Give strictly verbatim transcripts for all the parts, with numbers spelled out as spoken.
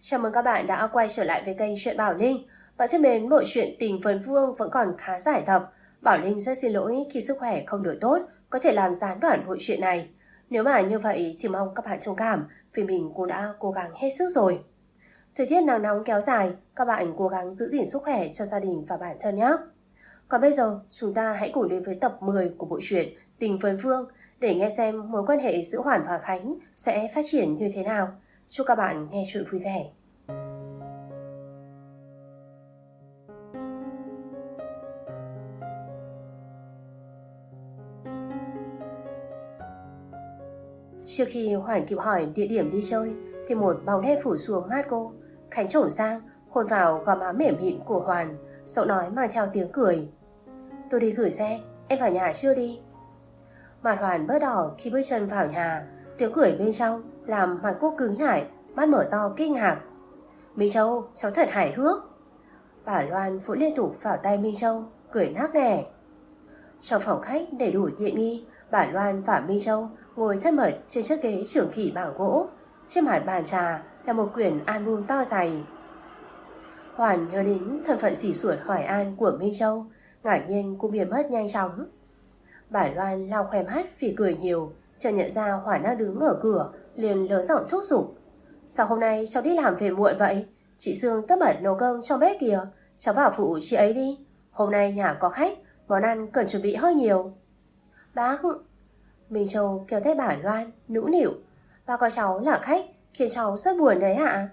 Chào mừng các bạn đã quay trở lại với kênh Chuyện Bảo Linh. Bạn thân mến, bộ truyện Tình Vân Vương vẫn còn khá giải tập. Bảo Linh rất xin lỗi khi sức khỏe không được tốt, có thể làm gián đoạn bộ truyện này. Nếu mà như vậy thì mong các bạn thông cảm, vì mình cũng đã cố gắng hết sức rồi. Thời tiết nắng nóng kéo dài, các bạn cố gắng giữ gìn sức khỏe cho gia đình và bản thân nhé. Còn bây giờ, chúng ta hãy cùng đến với tập mười của bộ truyện Tình Vân Vương để nghe xem mối quan hệ giữa Hoàn và Khánh sẽ phát triển như thế nào. Chúc các bạn nghe chuyện vui vẻ. Trước khi Hoàn kịp hỏi địa điểm đi chơi thì một bóng đen phủ xuống mắt cô. Khánh trổm sang, hôn vào gò má mềm mịn của Hoàn, giọng nói mang theo tiếng cười. Tôi đi gửi xe, em vào nhà chưa đi? Mặt Hoàn bớt đỏ khi bước chân vào nhà, tiếng cười bên trong làm mặt cô cứng lại, mắt mở to kinh ngạc. Minh Châu, cháu thật hài hước. Bà Loan vỗ liên tục vào tay Minh Châu, cười nắc nẻ. Trong phòng khách đầy đủ tiện nghi, bà Loan và Minh Châu ngồi thân mật trên chiếc ghế trưởng khỉ bằng gỗ. Trên mặt bàn trà là một quyển album to dày. Hoàn nhớ đến thân phận xỉ xuột hỏi an của Minh Châu, ngạc nhiên cũng biến mất nhanh chóng. Bà Loan lau khóe mắt vì cười nhiều, chợt nhận ra Hoàn đang đứng ở cửa, liền lớn giọng thúc giục. Sao hôm nay cháu đi làm về muộn vậy? Chị Sương tất bật nấu cơm trong bếp kìa, cháu vào phụ chị ấy đi. Hôm nay nhà có khách, món ăn cần chuẩn bị hơi nhiều. Bác... Minh Châu kéo tay bà Loan, nũng nịu. Bác coi cháu là khách, khiến cháu rất buồn đấy ạ.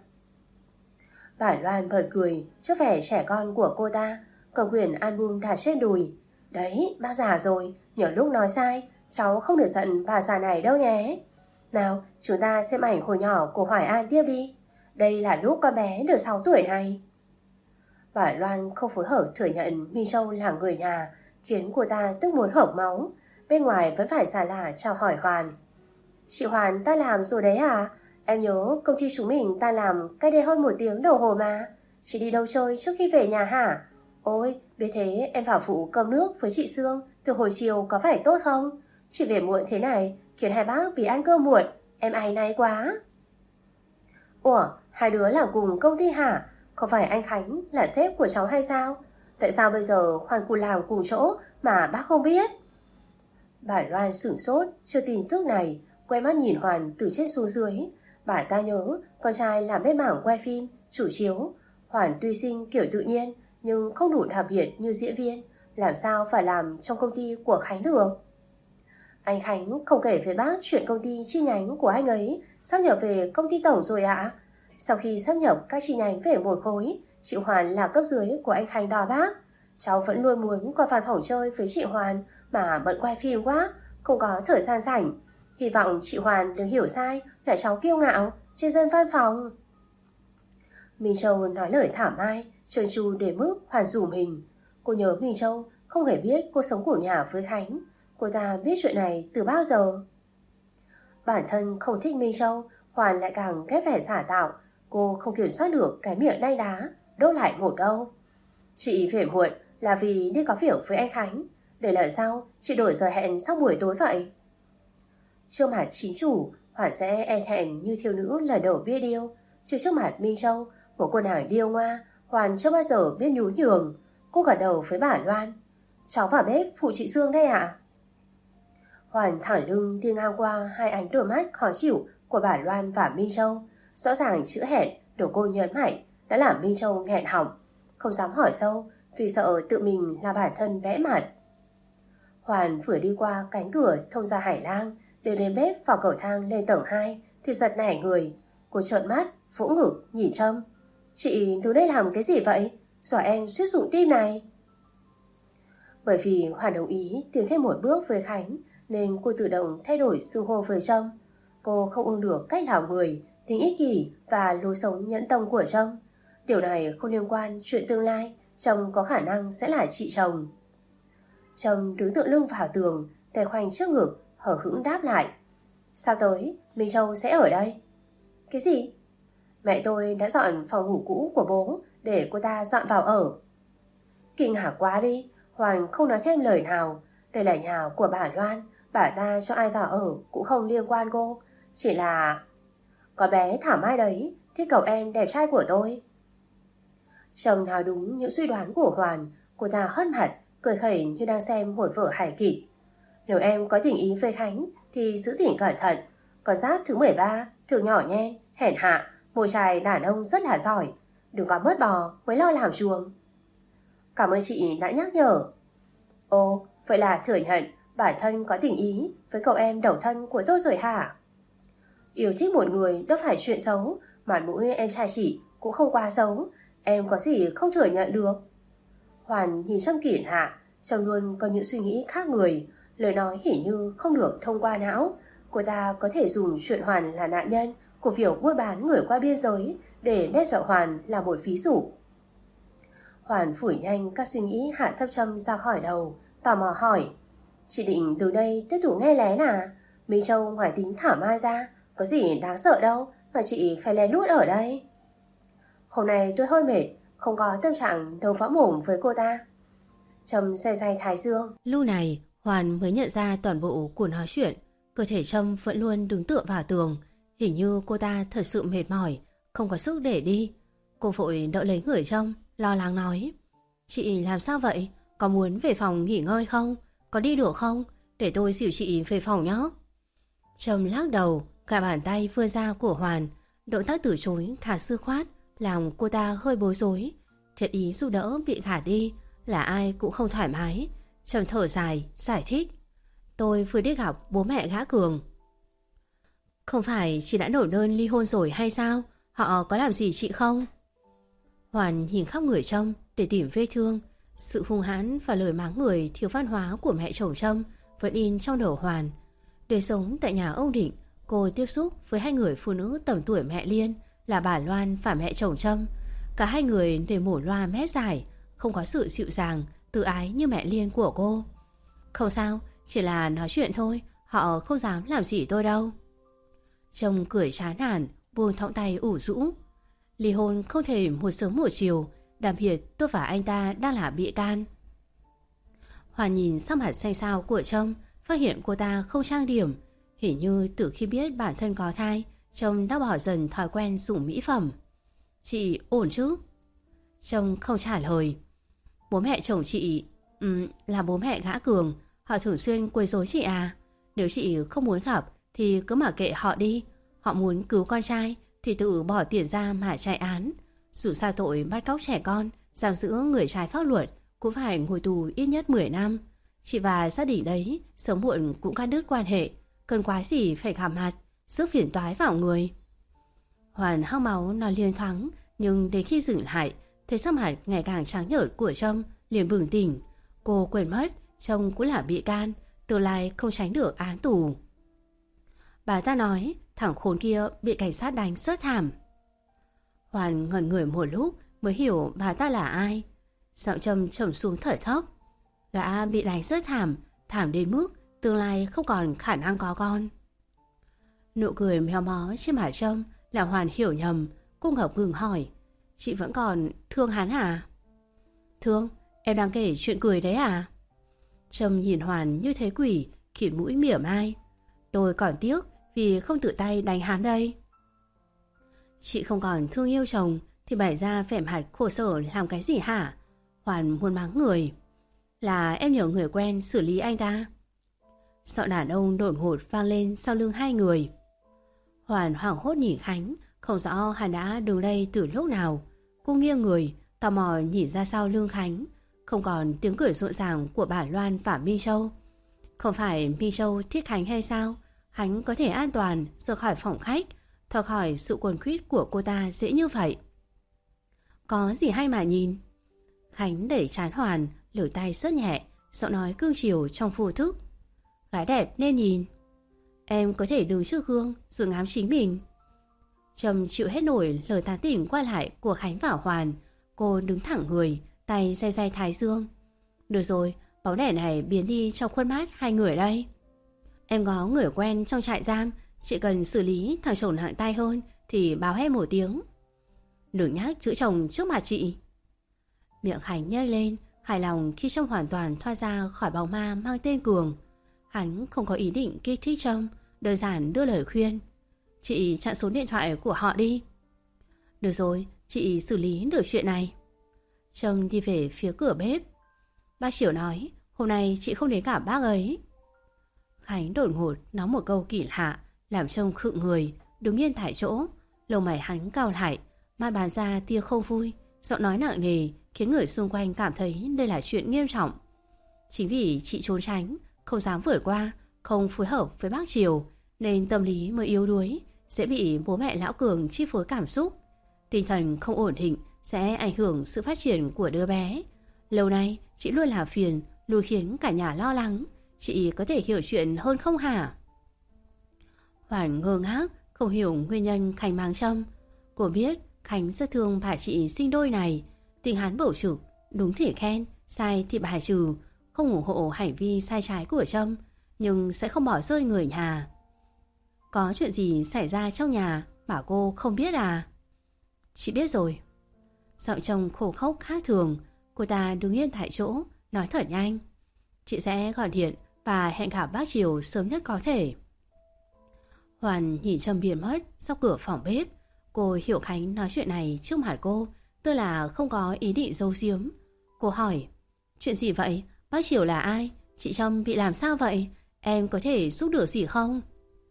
Bà Loan bật cười trước vẻ trẻ con của cô ta, cầm quyển album đặt trên đùi. Đấy, bác già rồi, nhiều lúc nói sai, cháu không được giận bà già này đâu nhé. Nào, chúng ta xem ảnh hồi nhỏ của Hoài An tiếp đi. Đây là lúc con bé được sáu tuổi này. Bà Loan không phối hợp thừa nhận Minh Châu là người nhà, khiến cô ta tức muốn hộc máu. Bên ngoài vẫn phải xà lả chào hỏi Hoàn. Chị Hoàn, ta làm rồi đấy à? Em nhớ công ty chúng mình ta làm cách đây hơn một tiếng đồng hồ mà. Chị đi đâu chơi trước khi về nhà hả? Ôi, biết thế em vào phụ cơm nước với chị Sương từ hồi chiều có phải tốt không? Chị về muộn thế này khiến hai bác bị ăn cơm muộn, em áy náy quá. Ủa, hai đứa làm cùng công ty hả? Không phải anh Khánh là sếp của cháu hay sao? Tại sao bây giờ Hoàn cùng làm cùng chỗ mà bác không biết? Bà Loan sửng sốt chưa tin tức này, quay mắt nhìn Hoàn từ trên xuống dưới. Bà ta nhớ con trai làm bên mảng quay phim, chủ chiếu. Hoàn tuy sinh kiểu tự nhiên nhưng không đủ đặc biệt như diễn viên, làm sao phải làm trong công ty của Khánh được. Anh Khánh không kể với bác chuyện công ty chi nhánh của anh ấy sắp nhập về công ty tổng rồi ạ. À? Sau khi sắp nhập các chi nhánh về một khối, chị Hoàn là cấp dưới của anh Khánh đó bác. Cháu vẫn luôn muốn qua văn phòng chơi với chị Hoàn mà bận quay phim quá, không có thời gian rảnh. Hy vọng chị Hoàn đừng hiểu sai là cháu kiêu ngạo trên dân văn phòng. Minh Châu nói lời thảm ai, trơn tru để mức Hoàn rủ mình. Cô nhớ Minh Châu không hề biết cô sống của nhà với Khánh. Cô ta biết chuyện này từ bao giờ? Bản thân không thích Minh Châu, Hoàn lại càng ghét vẻ giả tạo. Cô không kiểm soát được cái miệng đay đá, đốt lại một câu. Chị về muộn là vì đi có việc với anh Khánh. Để lời sau chị đổi giờ hẹn sau buổi tối vậy. Trước mặt chính chủ, Hoàn sẽ e thẹn như thiếu nữ lần đầu biết yêu. Chứ trước mặt Minh Châu, một cô nàng điêu ngoa, Hoàn chưa bao giờ biết nhún nhường. Cô gật đầu với bà Loan. Cháu vào bếp phụ chị Sương đây ạ. À? Hoàn thẳng lưng đi ngang qua hai ánh đôi mắt khó chịu của bà Loan và Minh Châu. Rõ ràng chữ hẹn được cô nhấn mạnh đã làm Minh Châu nghẹn họng, không dám hỏi sâu vì sợ tự mình là bản thân vẽ mặt. Hoàn vừa đi qua cánh cửa thông ra hải lang, để đến bếp vào cầu thang lên tầng hai thì giật nảy người. Cô trợn mắt, vỗ ngực, nhìn Trâm. Chị đứng đây làm cái gì vậy? Dọa em suýt rụng tim này. Bởi vì Hoàn đồng ý tiến thêm một bước với Khánh nên cô tự động thay đổi xưng hô với Trâm. Cô không ưng được cách làm người, tính ích kỷ và lối sống nhẫn tâm của Trâm. Điều này không liên quan chuyện tương lai Trâm có khả năng sẽ là chị chồng. Trâm đứng tựa lưng vào tường, tay khoanh trước ngực, hở hững đáp lại. Sao tới, Minh Châu sẽ ở đây? Cái gì? Mẹ tôi đã dọn phòng ngủ cũ của bố để cô ta dọn vào ở. Kinh ngạc quá đi, Hoàn không nói thêm lời nào. Đây là nhà của bà Loan, bà ta cho ai vào ở cũng không liên quan cô. Chỉ là... Con bé Thảo Mai đấy, thích cậu em đẹp trai của tôi. Trông nói đúng những suy đoán của Hoàn, cô ta hất mặt, cười khẩy như đang xem một vở hài kịch. Nếu em có tình ý với Khánh thì giữ gìn cẩn thận. Con giáp thứ mười ba, thường nhỏ nhen, hèn hạ, mồi chài đàn ông rất là giỏi. Đừng có mất bò mới lo làm chuồng. Cảm ơn chị đã nhắc nhở. Ồ, vậy là thừa nhận bản thân có tình ý với cậu em đầu thân của tôi rồi hả? Yêu thích một người đâu phải chuyện xấu, mà mũi em trai chị cũng không quá xấu. Em có gì không thừa nhận được. Hoàn nhìn Trâm Kiển Hạ, trông luôn có những suy nghĩ khác người, lời nói hiển như không được thông qua não. Cô ta có thể dùng chuyện Hoàn là nạn nhân của việc buôn bán người qua biên giới để đe dọa Hoàn là một ví dụ. Hoàn phủi nhanh các suy nghĩ hạ thấp Trâm ra khỏi đầu, tò mò hỏi: Chị định từ đây tiếp tục nghe lén à? Minh Châu ngoài tính Thảo Mai ra, có gì đáng sợ đâu mà chị phải lén lút ở đây. Hôm nay tôi hơi mệt, không có tâm trạng đấu võ mồm với cô ta. Trâm day day thái dương. Lúc này Hoàn mới nhận ra toàn bộ cuộc nói chuyện. Cơ thể Trâm vẫn luôn đứng tựa vào tường, hình như cô ta thật sự mệt mỏi, không có sức để đi. Cô vội đỡ lấy người Trâm, lo lắng nói: Chị làm sao vậy? Có muốn về phòng nghỉ ngơi không? Có đi được không? Để tôi dìu chị về phòng nhé. Trâm lắc đầu, cả bàn tay vươn ra của Hoàn. Động tác từ chối khá dứt khoát, làm cô ta hơi bối rối. Thiệt ý giúp đỡ bị thả đi là ai cũng không thoải mái. Trâm thở dài, giải thích: Tôi vừa đi gặp bố mẹ gã Cường. Không phải chị đã nộp đơn ly hôn rồi hay sao? Họ có làm gì chị không? Hoàn nhìn khắp người Trâm để tìm vết thương. Sự hung hãn và lời mắng người thiếu văn hóa của mẹ chồng Trâm vẫn in trong đầu Hoàn. Để sống tại nhà ông Định, cô tiếp xúc với hai người phụ nữ tầm tuổi mẹ Liên là bà Loan và mẹ chồng Trâm. Cả hai người đều mổ loa mép dài, không có sự dịu dàng, tự ái như mẹ Liên của cô. Không sao, chỉ là nói chuyện thôi, họ không dám làm gì tôi đâu. Trông cười chán nản, buông thõng tay ủ rũ. Ly hôn không thể một sớm một chiều, đặc biệt tôi và anh ta đang là bị can. Hoàn nhìn sắc mặt xanh xao của Trâm, phát hiện cô ta không trang điểm. Hình như từ khi biết bản thân có thai, Trâm đã bỏ dần thói quen dùng mỹ phẩm. Chị ổn chứ? Trâm không trả lời. Bố mẹ chồng chị um, là bố mẹ gã Cường. Họ thường xuyên quấy rối chị à? Nếu chị không muốn gặp thì cứ mặc kệ họ đi. Họ muốn cứu con trai thì tự bỏ tiền ra mà chạy án. Dù sao tội bắt cóc trẻ con, giam giữ người trái pháp luật cũng phải ngồi tù ít nhất mười năm. Chị và gia đình đấy sớm muộn cũng cắt đứt quan hệ, cần quái gì phải gặp mặt, rước phiền toái vào người. Hoàn hao máu nói liên thoáng, nhưng đến khi dừng lại, thấy sắc mặt ngày càng trắng nhợt của Trâm liền bừng tỉnh. Cô quên mất chồng cũng là bị can, tương lai không tránh được án tù. Bà ta nói thằng khốn kia bị cảnh sát đánh rất thảm. Hoàn ngẩn người một lúc mới hiểu bà ta là ai. Giọng Trâm trầm xuống thở thấp. Gã bị đánh rất thảm, thảm đến mức tương lai không còn khả năng có con. Nụ cười méo mó trên mặt Trâm là Hoàn hiểu nhầm. Cô ngập ngừng hỏi: Chị vẫn còn thương hắn à? Thương? Em đang kể chuyện cười đấy à? Trâm nhìn Hoàn như thế quỷ, khịt mũi mỉa mai. Tôi còn tiếc vì không tự tay đánh hắn đây. Chị không còn thương yêu chồng thì bày ra vẻ mặt khổ sở làm cái gì hả? Hoàn muốn mắng người. Là em nhờ người quen xử lý anh ta. Giọng đàn ông đột ngột vang lên sau lưng hai người. Hoàn hoảng hốt nhìn Khánh, không rõ hắn đã đứng đây từ lúc nào. Cô nghiêng người, tò mò nhìn ra sau lưng Khánh. Không còn tiếng cười rộn ràng của bà Loan và Mi Châu. Không phải Mi Châu thích Khánh hay sao? Khánh có thể an toàn rời khỏi phòng khách, thoát khỏi sự quấn quýt của cô ta dễ như vậy. Có gì hay mà nhìn? Khánh đẩy trán Hoàn, lưỡi tay rất nhẹ, giọng nói cương chiều trong vô thức. Gái đẹp nên nhìn. Em có thể đứng trước gương rồi ngắm chính mình. Trâm chịu hết nổi lời tán tỉnh qua lại của Khánh và Hoàn. Cô đứng thẳng người, tay day day thái dương. Được rồi, bóng đèn này biến đi trong khuôn mắt hai người đây. Em có người quen trong trại giam, chỉ cần xử lý thằng chồng nặng tay hơn thì báo hết một tiếng. Đừng nhắc chữ chồng trước mặt chị. Miệng Khánh nhếch lên, hài lòng khi Trâm hoàn toàn thoát ra khỏi bóng ma mang tên Cường. Hắn không có ý định kích thích Trâm, đơn giản đưa lời khuyên. Chị chặn số điện thoại của họ đi. Được rồi, chị xử lý được chuyện này. Trâm đi về phía cửa bếp. Bác Chiểu nói, hôm nay chị không đến gặp bác ấy. Khánh đột ngột nói một câu kỳ lạ, làm Trâm khựng người, đứng yên tại chỗ. Lông mày hắn cau lại, mắt bắn ra tia không vui, giọng nói nặng nề khiến người xung quanh cảm thấy đây là chuyện nghiêm trọng. Chính vì chị trốn tránh, không dám vượt qua, không phối hợp với bác Chiểu, nên tâm lý mới yếu đuối, sẽ bị bố mẹ lão Cường chi phối cảm xúc. Tinh thần không ổn định sẽ ảnh hưởng sự phát triển của đứa bé. Lâu nay chị luôn là phiền, luôn khiến cả nhà lo lắng. Chị có thể hiểu chuyện hơn không hả? Hoàn ngơ ngác, không hiểu nguyên nhân Khánh mang Trâm. Cô biết Khánh rất thương bà chị sinh đôi này. Tình hắn bổ trực, đúng thì khen, sai thì bài trừ, không ủng hộ hành vi sai trái của Trâm, nhưng sẽ không bỏ rơi người nhà. Có chuyện gì xảy ra trong nhà mà cô không biết à? Chị biết rồi. Giọng Trâm khổ khốc khác thường. Cô ta đứng yên tại chỗ, nói thật nhanh. Chị sẽ gọi điện và hẹn gặp bác Chiều sớm nhất có thể. Hoàn nhìn Trâm biến mất sau cửa phòng bếp. Cô hiểu Khánh nói chuyện này trước mặt cô, tức là không có ý định giấu giếm. Cô hỏi, chuyện gì vậy? Bác Chiều là ai? Chị Trâm bị làm sao vậy? Em có thể giúp được gì không?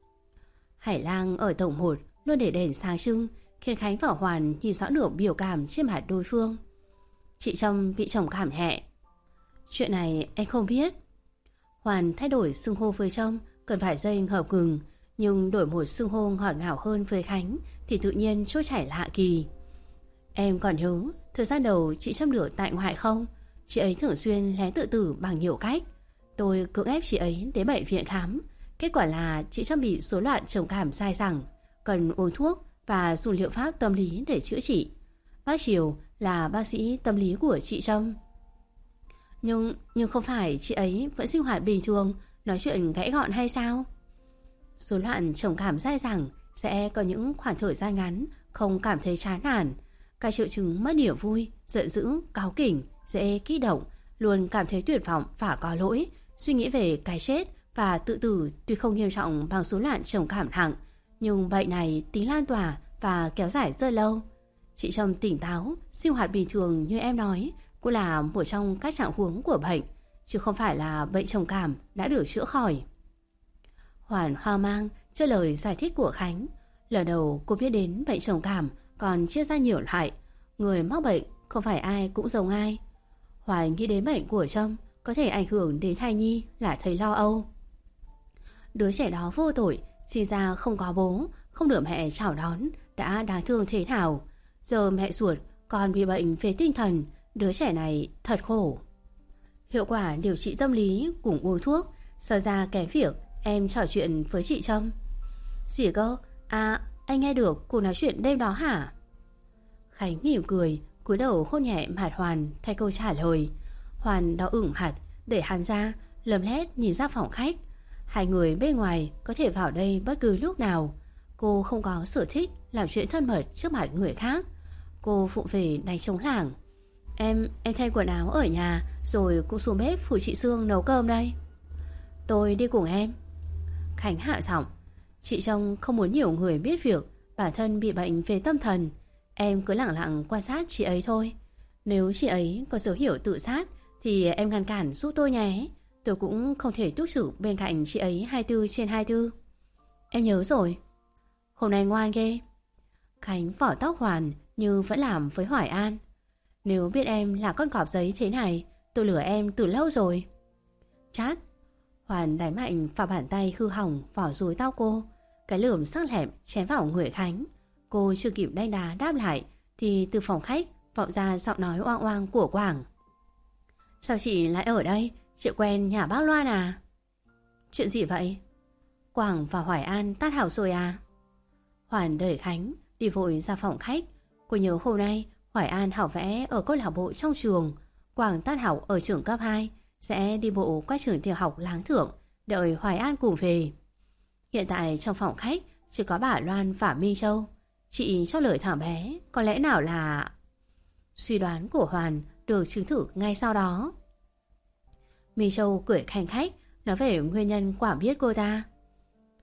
Hải Lang ở tổng một luôn để đèn sáng trưng, khiến Khánh và Hoàn nhìn rõ được biểu cảm trên mặt đối phương. Chị Trâm bị trầm cảm nhẹ. Chuyện này em không biết. Hoàn thay đổi xưng hô với Trâm cần phải dây hợp gừng, nhưng đổi một xưng hô ngọt ngào hơn với Khánh thì tự nhiên trôi chảy lạ kỳ. Em còn nhớ thời gian đầu chị Trâm được tại ngoại không? Chị ấy thường xuyên lén tự tử bằng nhiều cách. Tôi cưỡng ép chị ấy đến bệnh viện khám. Kết quả là chị Trâm bị rối loạn trầm cảm dai dẳng, cần uống thuốc và dùng liệu pháp tâm lý để chữa trị. Bác Chiều là bác sĩ tâm lý của chị Trâm. Nhưng nhưng không phải chị ấy vẫn sinh hoạt bình thường, nói chuyện gãy gọn hay sao? Rối loạn trầm cảm dai dẳng sẽ có những khoảng thời gian ngắn không cảm thấy chán nản. Các triệu chứng mất niềm vui, giận dữ, cáu kỉnh, dễ kích động, luôn cảm thấy tuyệt vọng và có lỗi, suy nghĩ về cái chết và tự tử. Tuy không nghiêm trọng bằng rối loạn trầm cảm nặng, nhưng bệnh này tính lan tỏa và kéo dài rất lâu. Chị Trâm tỉnh táo, sinh hoạt bình thường như em nói, cũng là một trong các trạng huống của bệnh, chứ không phải là bệnh trầm cảm đã được chữa khỏi. Hoàn hoang mang trước lời giải thích của Khánh. Lần đầu cô biết đến bệnh trầm cảm còn chia ra nhiều loại, người mắc bệnh không phải ai cũng giống ai. Hoàn nghĩ đến bệnh của Trâm có thể ảnh hưởng đến thai nhi là thấy lo âu. Đứa trẻ đó vô tội, sinh ra không có bố, không được mẹ chào đón, đã đáng thương thế nào. Giờ mẹ ruột còn bị bệnh về tinh thần, đứa trẻ này thật khổ. Hiệu quả điều trị tâm lý cùng uống thuốc sợ ra kém việc em trò chuyện với chị Trâm. Gì cơ? À, anh nghe được cô nói chuyện đêm đó hả? Khánh mỉm cười, cúi đầu hôn nhẹ mặt Hoàn thay câu trả lời. Hoàn đỏ ửng mặt, để hắn ra, lấm lét nhìn ra phòng khách. Hai người bên ngoài có thể vào đây bất cứ lúc nào. Cô không có sở thích làm chuyện thân mật trước mặt người khác. Cô phụng về đánh trống lảng. Em, em thay quần áo ở nhà rồi cũng xuống bếp phụ chị Sương nấu cơm đây. Tôi đi cùng em. Khánh hạ giọng. Chị Trông không muốn nhiều người biết việc bản thân bị bệnh về tâm thần. Em cứ lặng lặng quan sát chị ấy thôi. Nếu chị ấy có dấu hiệu tự sát thì em ngăn cản giúp tôi nhé. Tôi cũng không thể túc trực bên cạnh chị ấy hai mươi bốn trên hai mươi bốn. Em nhớ rồi. Hôm nay ngoan ghê. Khánh vỏ tóc Hoàn như vẫn làm với Hoài An. Nếu biết em là con cọp giấy thế này, tôi lừa em từ lâu rồi. Chát. Hoàn đánh mạnh vào bàn tay hư hỏng vỏ rối tóc cô. Cái lườm sắc lẹm chém vào người Khánh. Cô chưa kịp đánh đá đáp lại thì từ phòng khách vọng ra giọng nói oang oang của Quảng. Sao chị lại ở đây? Chị quen nhà bác Loan à? Chuyện gì vậy? Quảng và Hoài An tát hảo rồi à? Hoàn đẩy Khánh đi vội ra phòng khách. Cô nhớ hôm nay Hoài An học vẽ ở câu lạc bộ trong trường, Quảng tát học ở trường cấp hai, sẽ đi bộ qua trường tiểu học Láng Thượng đợi Hoài An cùng về. Hiện tại trong phòng khách chỉ có bà Loan và Minh Châu. Chị cho lời thằng bé có lẽ nào là... Suy đoán của Hoàn được chứng thử ngay sau đó. Minh Châu cười khanh khách nói về nguyên nhân Quảng biết cô ta.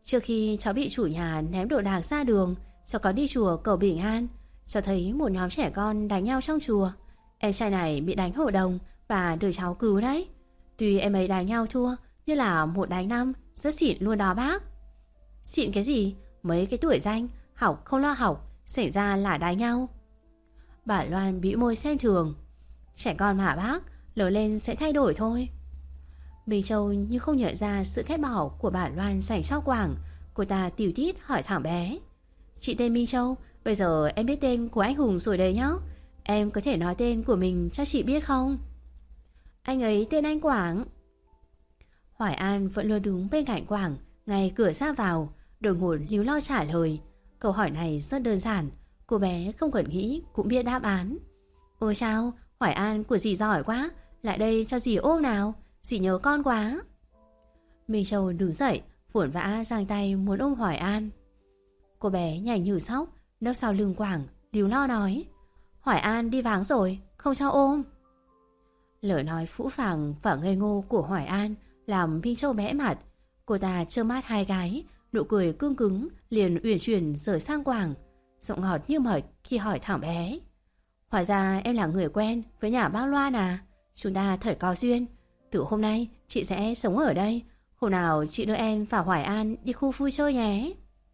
Trước khi cháu bị chủ nhà ném đồ đạc ra đường, cháu có đi chùa cầu bình an. Cháu thấy một nhóm trẻ con đánh nhau trong chùa. Em trai này bị đánh hội đồng và được cháu cứu đấy. Tuy em ấy đánh nhau thua, nhưng là một đánh năm, rất xịn luôn đó bác. Xịn cái gì? Mấy cái tuổi danh, học không lo học, xảy ra là đánh nhau. Bà Loan bĩu môi xem thường. Trẻ con mà bác, lớn lên sẽ thay đổi thôi. Minh Châu như không nhận ra sự ghét bỏ của bà Loan dành cho Quảng. Cô ta tỉu tít hỏi thằng bé. Chị tên Minh Châu, bây giờ em biết tên của anh Hùng rồi đấy nhá. Em có thể nói tên của mình cho chị biết không? Anh ấy tên anh Quảng. Hoài An vẫn luôn đứng bên cạnh Quảng, ngay cửa ra vào, đột ngột líu lo trả lời. Câu hỏi này rất đơn giản, cô bé không cần nghĩ cũng biết đáp án. Ôi chao, Hoài An của dì giỏi quá, lại đây cho dì ôm nào, dì nhớ con quá. Minh Châu đứng dậy, vội vã giang tay muốn ôm Hoài An. Cô bé nhảy như sóc, nấp sau lưng Quảng, líu lo nói. Hoài An đi vắng rồi, không cho ôm. Lời nói phũ phàng và ngây ngô của Hoài An làm Minh Châu bẽ mặt. Cô ta trơ mắt hai gái, nụ cười cương cứng liền uyển chuyển rời sang Quảng, giọng ngọt như mật khi hỏi thằng bé. Hóa ra em là người quen với nhà bác Loan à? Chúng ta thật có duyên. Từ hôm nay chị sẽ sống ở đây. Hôm nào chị đưa em và Hoài An đi khu vui chơi nhé.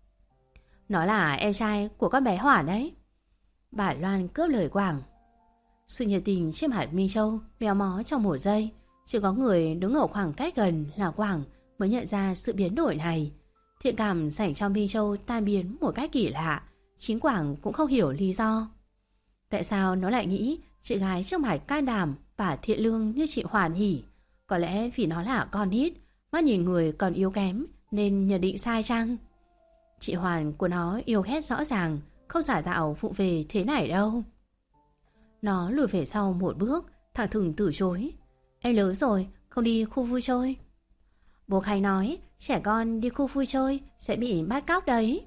Nó là em trai của con bé Hoản đấy. Bà Loan cướp lời Quảng. Sự nhiệt tình trên mặt Minh Châu méo mó trong một giây. Chỉ có người đứng ở khoảng cách gần là Quảng mới nhận ra sự biến đổi này. Thiện cảm dành cho Minh Châu tan biến một cách kỳ lạ. Chính Quảng cũng không hiểu lý do. Tại sao nó lại nghĩ chị gái trước mặt can đảm và thiện lương như chị Hoàn hỉ? Có lẽ vì nó là con nít, mắt nhìn người còn yếu kém nên nhận định sai chăng? Chị Hoàn của nó yêu ghét rõ ràng, không giả tạo vụ về thế này đâu. Nó lùi về sau một bước, thẳng thừng từ chối. Em lớn rồi, không đi khu vui chơi. Bố Khánh nói trẻ con đi khu vui chơi sẽ bị bắt cóc đấy.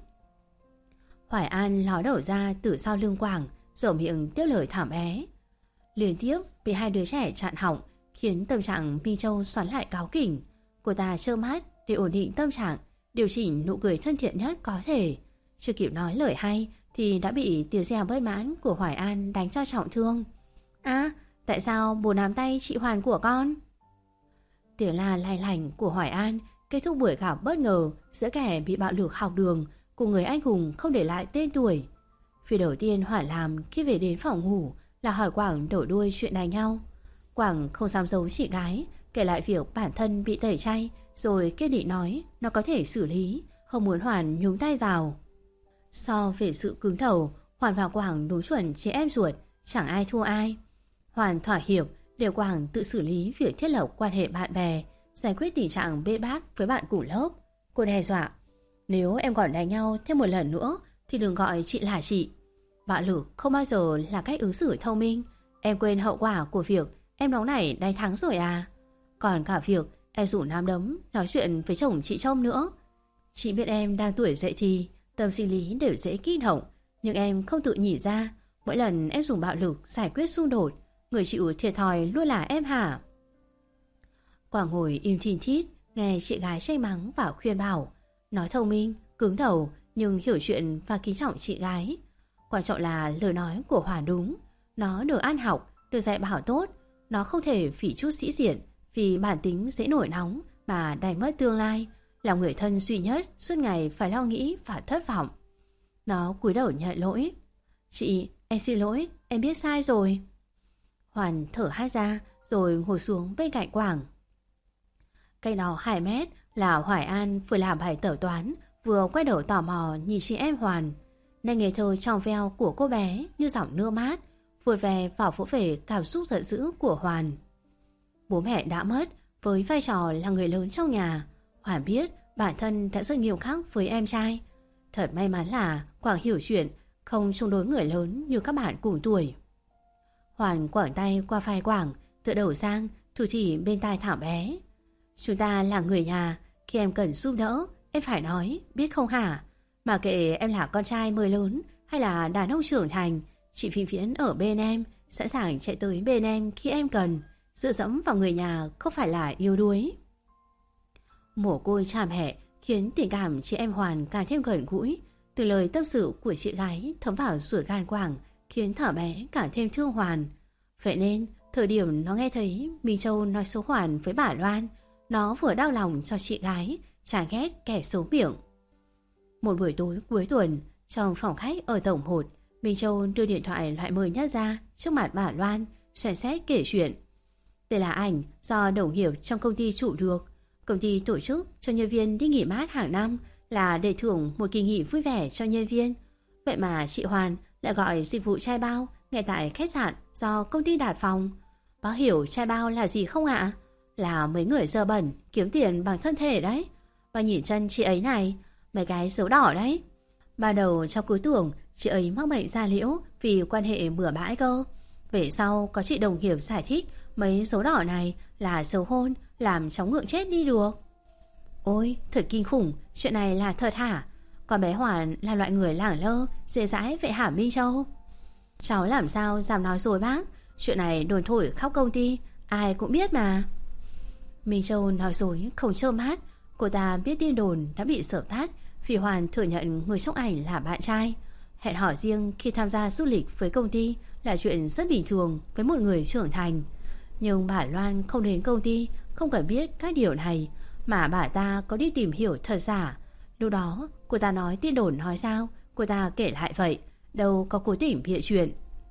Hoài An ló đầu ra từ sau lưng Quảng, dở miệng tiếp lời thảm bé. Liên tiếp bị hai đứa trẻ chặn họng khiến tâm trạng Minh Châu xoắn lại cáu kỉnh. Cô ta trơ mắt để ổn định tâm trạng, điều chỉnh nụ cười thân thiện nhất có thể. Chưa kịp nói lời hay thì đã bị tiếng reo bất mãn của Hoài An đánh cho trọng thương. À, tại sao bố nắm tay chị Hoàn của con? Tiếng la lay lành của Hoài An kết thúc buổi gặp bất ngờ giữa kẻ bị bạo lực học đường cùng người anh hùng không để lại tên tuổi. Việc đầu tiên Hoài làm khi về đến phòng ngủ là hỏi Quảng đổ đuôi chuyện đánh nhau. Quảng không dám giấu chị gái, kể lại việc bản thân bị tẩy chay, rồi kiên định nói nó có thể xử lý, không muốn Hoàn nhúng tay vào. So về sự cứng đầu, Hoàn và Quảng đối chuẩn chị em ruột, chẳng ai thua ai. Hoàn thỏa hiệp để Quảng tự xử lý việc thiết lập quan hệ bạn bè, giải quyết tình trạng bê bát với bạn cùng lớp. Cô đe dọa, nếu em còn đánh nhau thêm một lần nữa thì đừng gọi chị là chị. Bạo lực không bao giờ là cách ứng xử thông minh. Em quên hậu quả của việc em nóng nảy đánh thắng rồi à? Còn cả việc em rủ nám đấm nói chuyện với chồng chị Trông nữa. Chị biết em đang tuổi dậy thì, tâm sinh lý đều dễ kích động, nhưng em không tự nhỉ ra mỗi lần em dùng bạo lực giải quyết xung đột, người chịu thiệt thòi luôn là em hả? Quảng ngồi im thìn thít nghe chị gái trách mắng và khuyên bảo. Nói thông minh, cứng đầu nhưng hiểu chuyện và kính trọng chị gái. Quan trọng là lời nói của Hoàn đúng. Nó được ăn học, được dạy bảo tốt. Nó không thể vì chút sĩ diện, vì bản tính dễ nổi nóng mà đánh mất tương lai, làm người thân duy nhất suốt ngày phải lo nghĩ và thất vọng. Nó cúi đầu nhận lỗi. Chị, em xin lỗi, em biết sai rồi. Hoàn thở hai ra rồi ngồi xuống bên cạnh Quảng. Cách đó hai mét là Hoài An vừa làm bài tập toán, vừa quay đầu tò mò nhìn chị em Hoàn. Nên nghề thơ trong veo của cô bé như dòng nước mát, vùi về vào vỗ về cảm xúc giận dữ của Hoàn. Bố mẹ đã mất, với vai trò là người lớn trong nhà, Hoàn biết bản thân đã rất nghiêm khắc với em trai. Thật may mắn là Quảng hiểu chuyện, không chống đối người lớn như các bạn cùng tuổi. Hoàn quẳng tay qua vai Quảng, tựa đầu sang, thủ thỉ bên tai thảo bé. Chúng ta là người nhà, khi em cần giúp đỡ, em phải nói, biết không hả? Mà kệ em là con trai mới lớn hay là đàn ông trưởng thành, chị Phi Viễn ở bên em, sẵn sàng chạy tới bên em khi em cần. Dựa dẫm vào người nhà không phải là yêu đuối. Mồ côi cha mẹ khiến tình cảm chị em Hoàn càng thêm gần gũi. Từ lời tâm sự của chị gái thấm vào ruột gan Quảng, khiến thỏ bé càng thêm thương Hoàn. Vậy nên thời điểm nó nghe thấy Minh Châu nói xấu Hoàn với bà Loan, nó vừa đau lòng cho chị gái, chán ghét kẻ xấu miệng. Một buổi tối cuối tuần, trong phòng khách ở tổng một, Minh Châu đưa điện thoại loại mới nhất ra trước mặt bà Loan, xem xét kể chuyện. Đây là ảnh do đồng nghiệp trong công ty chụp được. Công ty tổ chức cho nhân viên đi nghỉ mát hàng năm là để thưởng một kỳ nghỉ vui vẻ cho nhân viên. Vậy mà chị Hoàn lại gọi dịch vụ trai bao ngay tại khách sạn do công ty đặt phòng. Bác hiểu trai bao là gì không ạ? Là mấy người dơ bẩn kiếm tiền bằng thân thể đấy. Bà nhìn chân chị ấy này, mấy cái dấu đỏ đấy. Ban đầu cháu cứ tưởng chị ấy mắc bệnh da liễu vì quan hệ bừa bãi cơ. Về sau có chị đồng nghiệp giải thích mấy dấu đỏ này là dấu hôn, làm cháu ngượng chết đi được. Ôi, thật kinh khủng, chuyện này là thật hả? Con bé Hoàn là loại người lẳng lơ, dễ dãi vậy hả Minh Châu? Cháu làm sao dám nói rồi bác, chuyện này đồn thổi khắp công ty, ai cũng biết mà. Minh Châu nói dối không trơ mắt. Cô ta biết tin đồn đã bị sợp tắt vì Hoàn thừa nhận người trong ảnh là bạn trai. Hẹn hò riêng khi tham gia du lịch với công ty là chuyện rất bình thường với một người trưởng thành. Nhưng bà Loan không đến công ty, không cần biết các điều này, mà bà ta có đi tìm hiểu thật giả. Lúc đó cô ta nói tin đồn nói sao, cô ta kể lại vậy, đâu có cố tình bịa chuyện.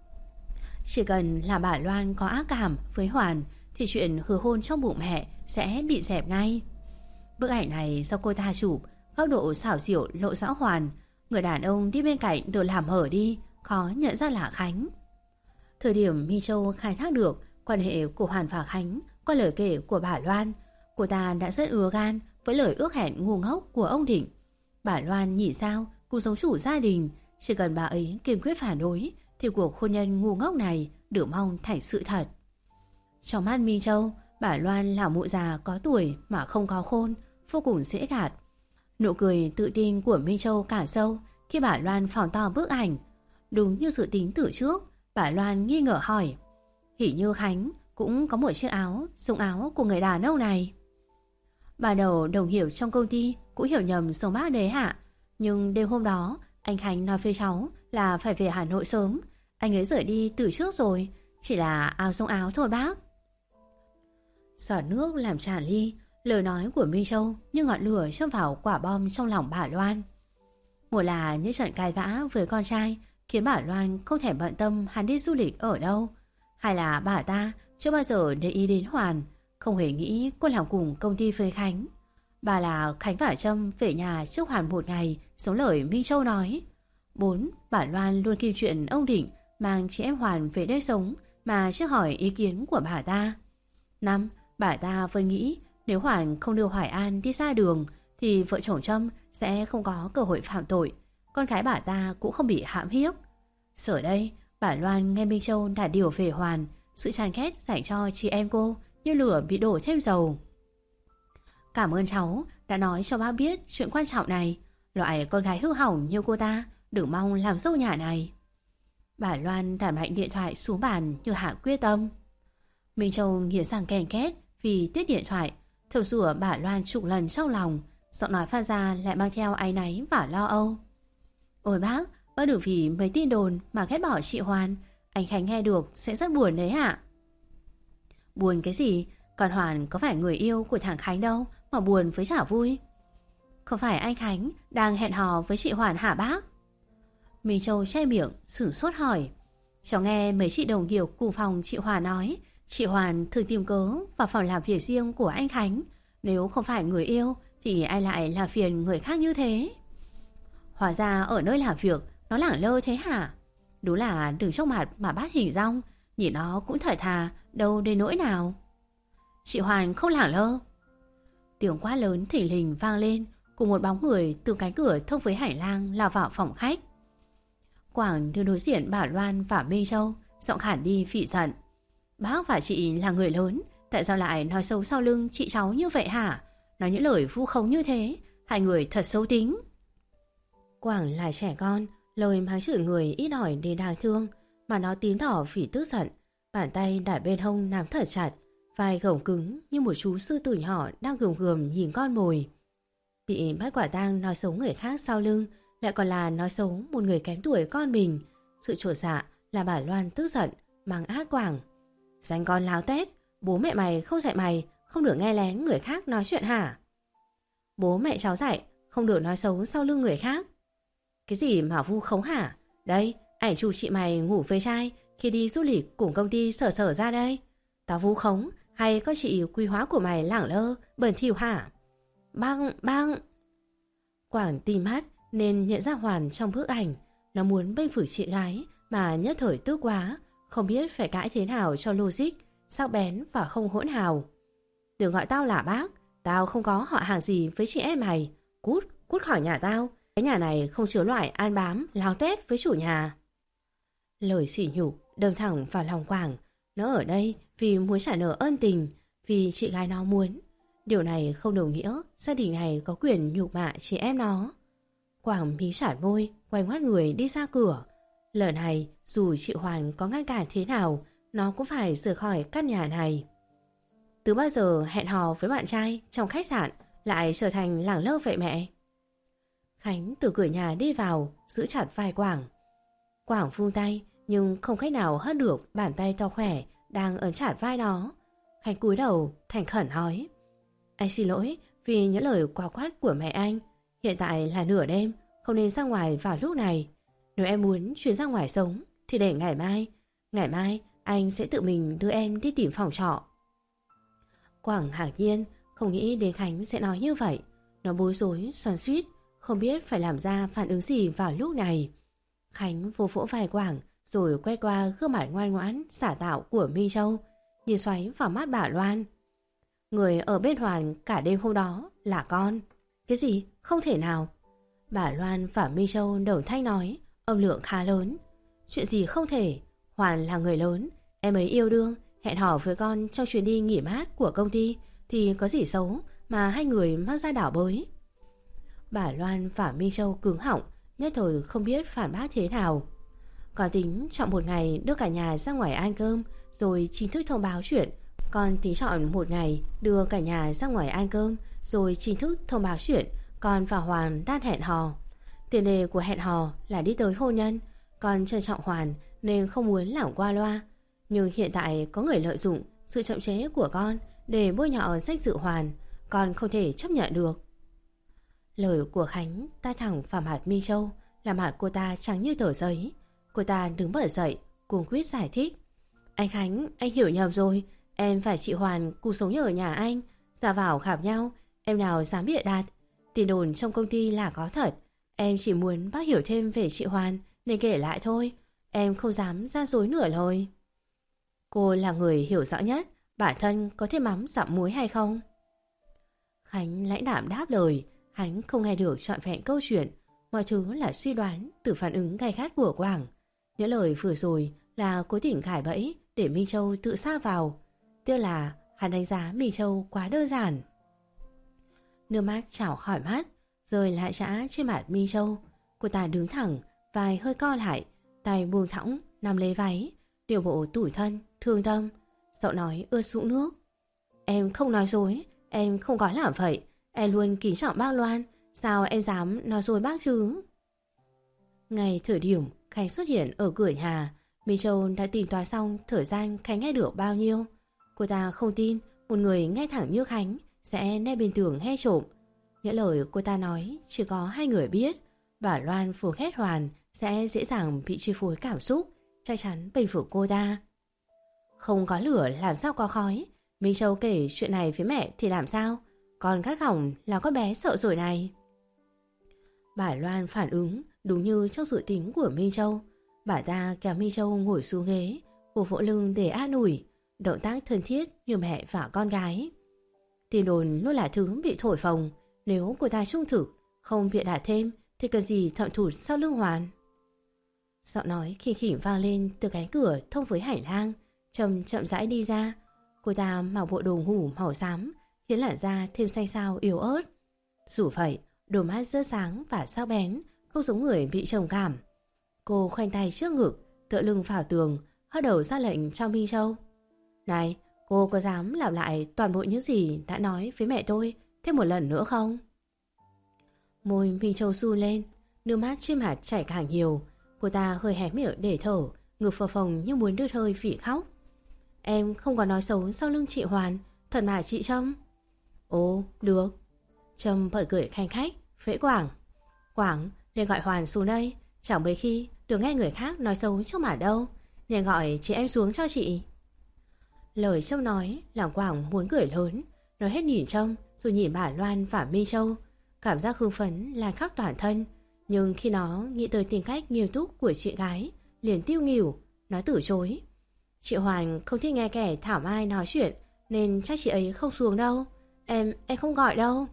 Chỉ cần là bà Loan có ác cảm với Hoàn thì chuyện hứa hôn trong bụng mẹ sẽ bị dẹp ngay. Bức ảnh này do cô ta chụp, góc độ xảo diệu lộ rõ Hoàn. Người đàn ông đi bên cạnh tự làm hở đi, khó nhận ra là Khánh. Thời điểm Minh Châu khai thác được quan hệ của Hoàn và Khánh qua lời kể của bà Loan, cô ta đã rất ưa gan với lời ước hẹn ngu ngốc của ông Định. Bà Loan nghĩ sao cuộc sống chủ gia đình, chỉ cần bà ấy kiên quyết phản đối thì cuộc hôn nhân ngu ngốc này được mong thành sự thật. Trong mắt Minh Châu, bà Loan là mụ già có tuổi mà không có khôn, vô cùng dễ gạt. Nụ cười tự tin của Minh Châu càng sâu khi bà Loan phỏng to bức ảnh. Đúng như dự tính từ trước, bà Loan nghi ngờ hỏi: Hình như Khánh cũng có một chiếc áo giống áo của người đàn ông này. Ban đầu đồng hiểu trong công ty cũng hiểu nhầm giống bác đấy hả? Nhưng đêm hôm đó anh Khánh nói với cháu là phải về Hà Nội sớm. Anh ấy rời đi từ trước rồi, chỉ là áo giống áo thôi bác. Giọt nước làm tràn ly, lời nói của Minh Châu như ngọn lửa châm vào quả bom trong lòng bà Loan. Một là những trận cãi vã với con trai khiến bà Loan không thể bận tâm hắn đi du lịch ở đâu. Hay là bà ta chưa bao giờ để ý đến Hoàn, không hề nghĩ cô làm cùng công ty với Khánh. Bà là Khánh và Trâm về nhà trước Hoàn một ngày, giống lời Minh Châu nói. Bốn, bà Loan luôn kêu chuyện ông Định mang chị em Hoàn về đây sống mà chưa hỏi ý kiến của bà ta. Năm, bà ta vẫn nghĩ nếu Hoàn không đưa Hoài An đi xa đường thì vợ chồng Trâm sẽ không có cơ hội phạm tội, con gái bà ta cũng không bị hãm hiếp. Giờ đây, bà Loan nghe Minh Châu đã điều về Hoàn, sự chán ghét dành cho chị em cô như lửa bị đổ thêm dầu. Cảm ơn cháu đã nói cho bác biết chuyện quan trọng này. Loại con gái hư hỏng như cô ta đừng mong làm dâu nhà này. Bà Loan đặt mạnh điện thoại xuống bàn như hạ quyết tâm. Minh Châu nghiến răng ken két vì tiếc điện thoại, thầm rủa bà Loan chục lần trong lòng, giọng nói phát ra lại mang theo áy náy và lo âu. Ôi bác, bác đừng vì mấy tin đồn mà ghét bỏ chị Hoàn, anh Khánh nghe được sẽ rất buồn đấy ạ. Buồn cái gì? Còn Hoàn có phải người yêu của thằng Khánh đâu mà buồn với chả vui. Không phải anh Khánh đang hẹn hò với chị Hoàn hả bác? Minh Châu che miệng sửng sốt hỏi. Cháu nghe mấy chị đồng nghiệp cùng phòng chị Hoàn nói chị Hoàn thường tìm cớ vào phòng làm việc riêng của anh Khánh. Nếu không phải người yêu thì ai lại làm phiền người khác như thế? Hóa ra ở nơi làm việc nó lẳng lơ thế hả? Đúng là đừng trong mặt mà bắt hình rong, nhìn nó cũng thật thà, đâu đến nỗi nào. Chị Hoàn không lẳng lơ. Tiếng quát lớn thình lình vang lên, cùng một bóng người từ cánh cửa thông với hành lang lao vào phòng khách. Quảng đưa đối diện bà Loan và Minh Châu, giọng khản đi phỉ giận. Bác và chị là người lớn, tại sao lại nói xấu sau lưng chị cháu như vậy hả? Nói những lời vu khống như thế, hai người thật xấu tính. Quảng là trẻ con, lời mắng chửi người ít ỏi đến đáng thương, mà nó tím đỏ vì tức giận, bàn tay đặt bên hông nắm thật chặt, vai gồng cứng như một chú sư tử nhỏ đang gườm gườm nhìn con mồi. Bị bắt quả tang nói xấu người khác sau lưng, lại còn là nói xấu một người kém tuổi con mình. Sự chột dạ là bà Loan tức giận, mắng át Quảng. Danh con láo tét, bố mẹ mày không dạy mày không được nghe lén người khác nói chuyện hả? Bố mẹ cháu dạy không được nói xấu sau lưng người khác. Cái gì mà vu khống hả? Đây, ảnh chụp chị mày ngủ với trai khi đi du lịch cùng công ty Sở Sở ra đây. Tao vu khống hay có chị quý hóa của mày lẳng lơ, bẩn thỉu hả? Băng, băng. Quảng tìm mắt nên nhận ra Hoàn trong bức ảnh. Nó muốn bênh vực chị gái mà nhất thời tức quá, không biết phải cãi thế nào cho logic, sắc bén và không hỗn hào. Đừng gọi tao là bác, tao không có họ hàng gì với chị em mày. Cút, cút khỏi nhà tao. Cái nhà này không chứa loại ăn bám, láo tét với chủ nhà. Lời sỉ nhục đâm thẳng vào lòng Quảng. Nó ở đây vì muốn trả nợ ân tình, vì chị gái nó muốn. Điều này không đồng nghĩa gia đình này có quyền nhục mạ chị em nó. Quảng mím chặt môi, quay ngoắt người đi ra cửa. Lần này dù chị Hoàn có ngăn cản thế nào, nó cũng phải rời khỏi căn nhà này. Từ bao giờ hẹn hò với bạn trai trong khách sạn lại trở thành lẳng lơ vậy mẹ? Khánh từ cửa nhà đi vào, giữ chặt vai Quảng. Quảng vung tay nhưng không cách nào hất được bàn tay to khỏe đang ấn chặt vai nó. Khánh cúi đầu thành khẩn nói: Anh xin lỗi vì những lời quá quát của mẹ anh. Hiện tại là nửa đêm, không nên ra ngoài vào lúc này. Nếu em muốn chuyển ra ngoài sống thì để ngày mai. Ngày mai anh sẽ tự mình đưa em đi tìm phòng trọ. Quảng ngạc nhiên, không nghĩ đến Khánh sẽ nói như vậy. Nó bối rối, xoắn xuýt, không biết phải làm ra phản ứng gì vào lúc này. Khánh vỗ vỗ vai Quảng rồi quay qua gương mặt ngoan ngoãn, xả tạo của My Châu, nhìn xoáy vào mắt bà Loan. Người ở bên Hoàn cả đêm hôm đó là con. Cái gì? Không thể nào. Bà Loan và My Châu đầu thanh nói, âm lượng khá lớn. Chuyện gì không thể? Hoàn là người lớn, em ấy yêu đương, hẹn hò với con trong chuyến đi nghỉ mát của công ty thì có gì xấu mà hai người mang ra đảo bới. Bà Loan và My Châu cứng họng, nhất thời không biết phản bác thế nào. Con tính chọn một ngày đưa cả nhà ra ngoài ăn cơm rồi chính thức thông báo chuyện. Con tính chọn một ngày đưa cả nhà ra ngoài ăn cơm rồi chính thức thông báo chuyện con và Hoàn đang hẹn hò. Tiền đề của hẹn hò là đi tới hôn nhân. Con trân trọng Hoàn nên không muốn làm qua loa. Nhưng hiện tại có người lợi dụng sự chậm chế của con để bôi nhọ danh dự Hoàn, con không thể chấp nhận được. Lời của Khánh ta thẳng vào mặt My Châu, làm mặt cô ta trắng như tờ giấy. Cô ta đứng bật dậy, cuống quýt giải thích: Anh Khánh, anh hiểu nhầm rồi. Em và chị Hoàn cùng sống ở nhà anh, ra vào gặp nhau, em nào dám bịa đặt. Tin đồn trong công ty là có thật. Em chỉ muốn bác hiểu thêm về chị Hoàn nên kể lại thôi. Em không dám ra dối nửa lời. Cô là người hiểu rõ nhất bản thân có thêm mắm dặm muối hay không. Khánh lãnh đạm đáp lời. Hắn không nghe được trọn vẹn câu chuyện. Mọi thứ là suy đoán từ phản ứng gay gắt của Quảng. Những lời vừa rồi là cố tình gài bẫy để Minh Châu tự sa vào. Tiếc là hắn đánh giá Minh Châu quá đơn giản. Nước mắt trào khỏi mắt, rơi lại chã trên mặt Minh Châu. Cô ta đứng thẳng, vai hơi co lại, tay buông thõng nắm lấy váy, điều bộ tủi thân, thương tâm. Giọng nói ướt sũng nước. Em không nói dối, em không có làm vậy. Em luôn kính trọng bác Loan, sao em dám nói dối bác chứ? Ngày thời điểm Khánh xuất hiện ở cửa nhà, Minh Châu đã tìm tòi xong thời gian Khánh nghe được bao nhiêu. Cô ta không tin một người ngay thẳng như Khánh sẽ nép bên tường nghe trộm. Những lời cô ta nói chỉ có hai người biết. Bà Loan phù khét Hoàn sẽ dễ dàng bị chi phối cảm xúc, chắc chắn bênh vực cô ta. Không có lửa làm sao có khói. Minh Châu kể chuyện này với mẹ thì làm sao? Con gắt gỏng là con bé sợ rồi này. Bà Loan phản ứng đúng như trong dự tính của Minh Châu. Bà ta kéo Minh Châu ngồi xuống ghế, vỗ vỗ lưng để an ủi, động tác thân thiết như mẹ và con gái. Tin đồn luôn là thứ bị thổi phồng. Nếu cô ta trung thực, không bịa đặt thêm thì cần gì thậm thụt sau lưng Hoàn. Giọng nói khinh khỉnh vang lên từ cánh cửa thông với hành lang. Trầm chậm rãi đi ra. Cô ta mặc bộ đồ ngủ màu xám, khiến làn da thêm xanh xao yếu ớt. Dù vậy, đôi mắt rất sáng và sắc bén, không giống người bị trầm cảm. Cô khoanh tay trước ngực, tựa lưng vào tường, hất đầu ra lệnh cho Minh Châu. Này, cô có dám làm lại toàn bộ những gì đã nói với mẹ tôi thêm một lần nữa không? Môi Minh Châu run lên, nước mắt trên mặt chảy càng nhiều. Cô ta hơi hé miệng để thở, ngực phập phồng như muốn đứt hơi vì khóc. Em không có nói xấu sau lưng chị Hoàn, thật mà chị Trâm. Ồ, được. Trâm bật cười khanh khách, vẫy Quảng. Quảng, nên gọi Hoàn xuống đây, chẳng mấy khi được nghe người khác nói xấu trước mặt đâu, nên gọi chị em xuống cho chị. Lời Trâm nói làm Quảng muốn cười lớn, nói hết nhìn Trâm rồi nhìn bà Loan và Minh Châu. Cảm giác hưng phấn lan khắp toàn thân, nhưng khi nó nghĩ tới tính cách nghiêm túc của chị gái, liền tiêu nghỉu, nói từ chối. Chị Hoàn không thích nghe kẻ thảo mai nói chuyện, nên chắc chị ấy không xuống đâu. Em, em không gọi đâu.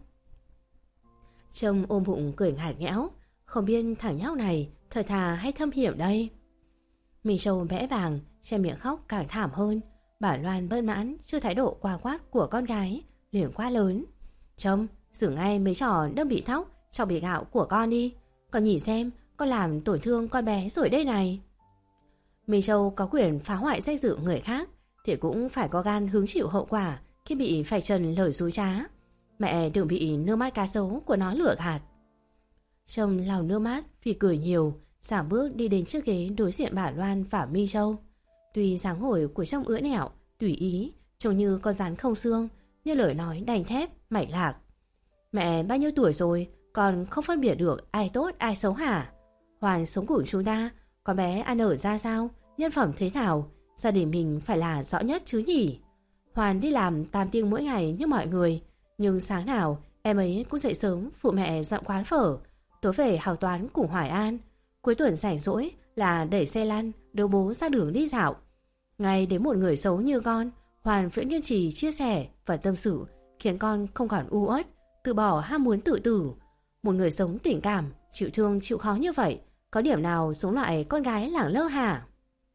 Trâm ôm bụng cười ngặt nghẽo, không biết thằng nhóc này thật thà hay thâm hiểm đây. Minh Châu vẽ vàng, che miệng khóc càng thảm hơn. Bà Loan bất mãn trước thái độ quá quát của con gái, liền quá lớn. Trâm, xử ngay mấy trò đâm bị thóc, chọc bị gạo của con đi. Con nhìn xem, con làm tổn thương con bé rồi đây này. Minh Châu có quyền phá hoại danh dự người khác, thì cũng phải có gan hứng chịu hậu quả khi bị phải trần lời dối trá. Mẹ đừng bị nước mắt cá sấu của nó lừa gạt. Trâm lau nước mắt vì cười nhiều, xả bước đi đến chiếc ghế đối diện bà Loan và Minh Châu. Tuy dáng ngồi của Trâm ưỡn ẹo, tùy ý, trông như con rắn không xương, như lời nói đành thép, mạch lạc. Mẹ bao nhiêu tuổi rồi, còn không phân biệt được ai tốt ai xấu hả? Hoàn sống cùng chúng ta, con bé ăn ở ra sao, nhân phẩm thế nào, gia đình mình phải là rõ nhất chứ nhỉ? Hoàn đi làm tám tiếng mỗi ngày như mọi người, nhưng sáng nào em ấy cũng dậy sớm phụ mẹ dọn quán phở, tối về học toán cùng Hoài An. Cuối tuần rảnh rỗi là đẩy xe lăn đưa bố ra đường đi dạo. Ngay đến một người xấu như con, Hoàn vẫn kiên trì chia sẻ và tâm sự, khiến con không còn u uất, từ bỏ ham muốn tự tử. Một người sống tình cảm, chịu thương chịu khó như vậy, có điểm nào giống loại con gái lẳng lơ hả?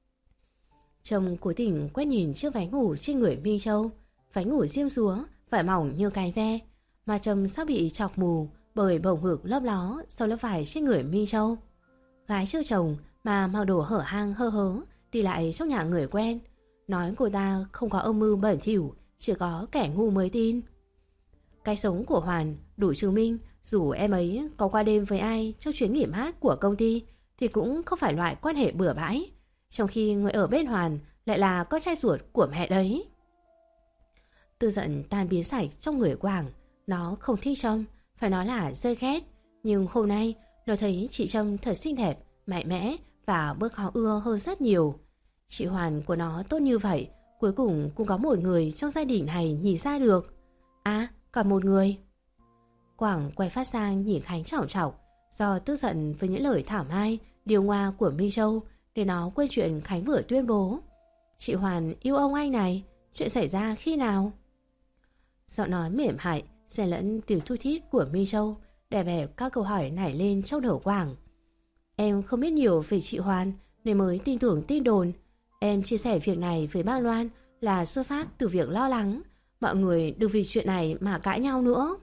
Trâm cố tình quét nhìn chiếc váy ngủ trên người Minh Châu. Váy ngủ diêm dúa, vải mỏng như cái ve, mà Trâm sắp bị chọc mù bởi bầu ngực lấp ló sau lớp vải trên người Minh Châu. Gái chưa chồng mà mặc đồ hở hang hơ hớ đi lại trong nhà người quen, nói cô ta không có âm mưu bẩn thỉu, chỉ có kẻ ngu mới tin. Cái sống của Hoàn đủ chứng minh dù em ấy có qua đêm với ai trong chuyến nghỉ mát của công ty thì cũng không phải loại quan hệ bừa bãi, trong khi người ở bên Hoàn lại là con trai ruột của mẹ đấy. Tư giận tan biến sạch trong người Quảng. Nó không thích Trâm, phải nói là rơi ghét, nhưng hôm nay nó thấy chị Trâm thật xinh đẹp, mạnh mẽ và bớt khó ưa hơn rất nhiều. Chị Hoàn của nó tốt như vậy, cuối cùng cũng có một người trong gia đình này nhìn ra được. À, còn một người. Quảng quay phát sang nhìn Khánh chỏng chọc, do tức giận với những lời thảo mai, điều ngoa của Minh Châu, để nó quên chuyện Khánh vừa tuyên bố. Chị Hoàn yêu ông anh này, chuyện xảy ra khi nào? Giọng nói mềm hại, xen lẫn tiếng thu thít của Minh Châu, đè bẹp các câu hỏi nảy lên trong đầu Quảng. Em không biết nhiều về chị Hoàn nên mới tin tưởng tin đồn. Em chia sẻ việc này với ba Loan là xuất phát từ việc lo lắng mọi người đừng vì chuyện này mà cãi nhau nữa.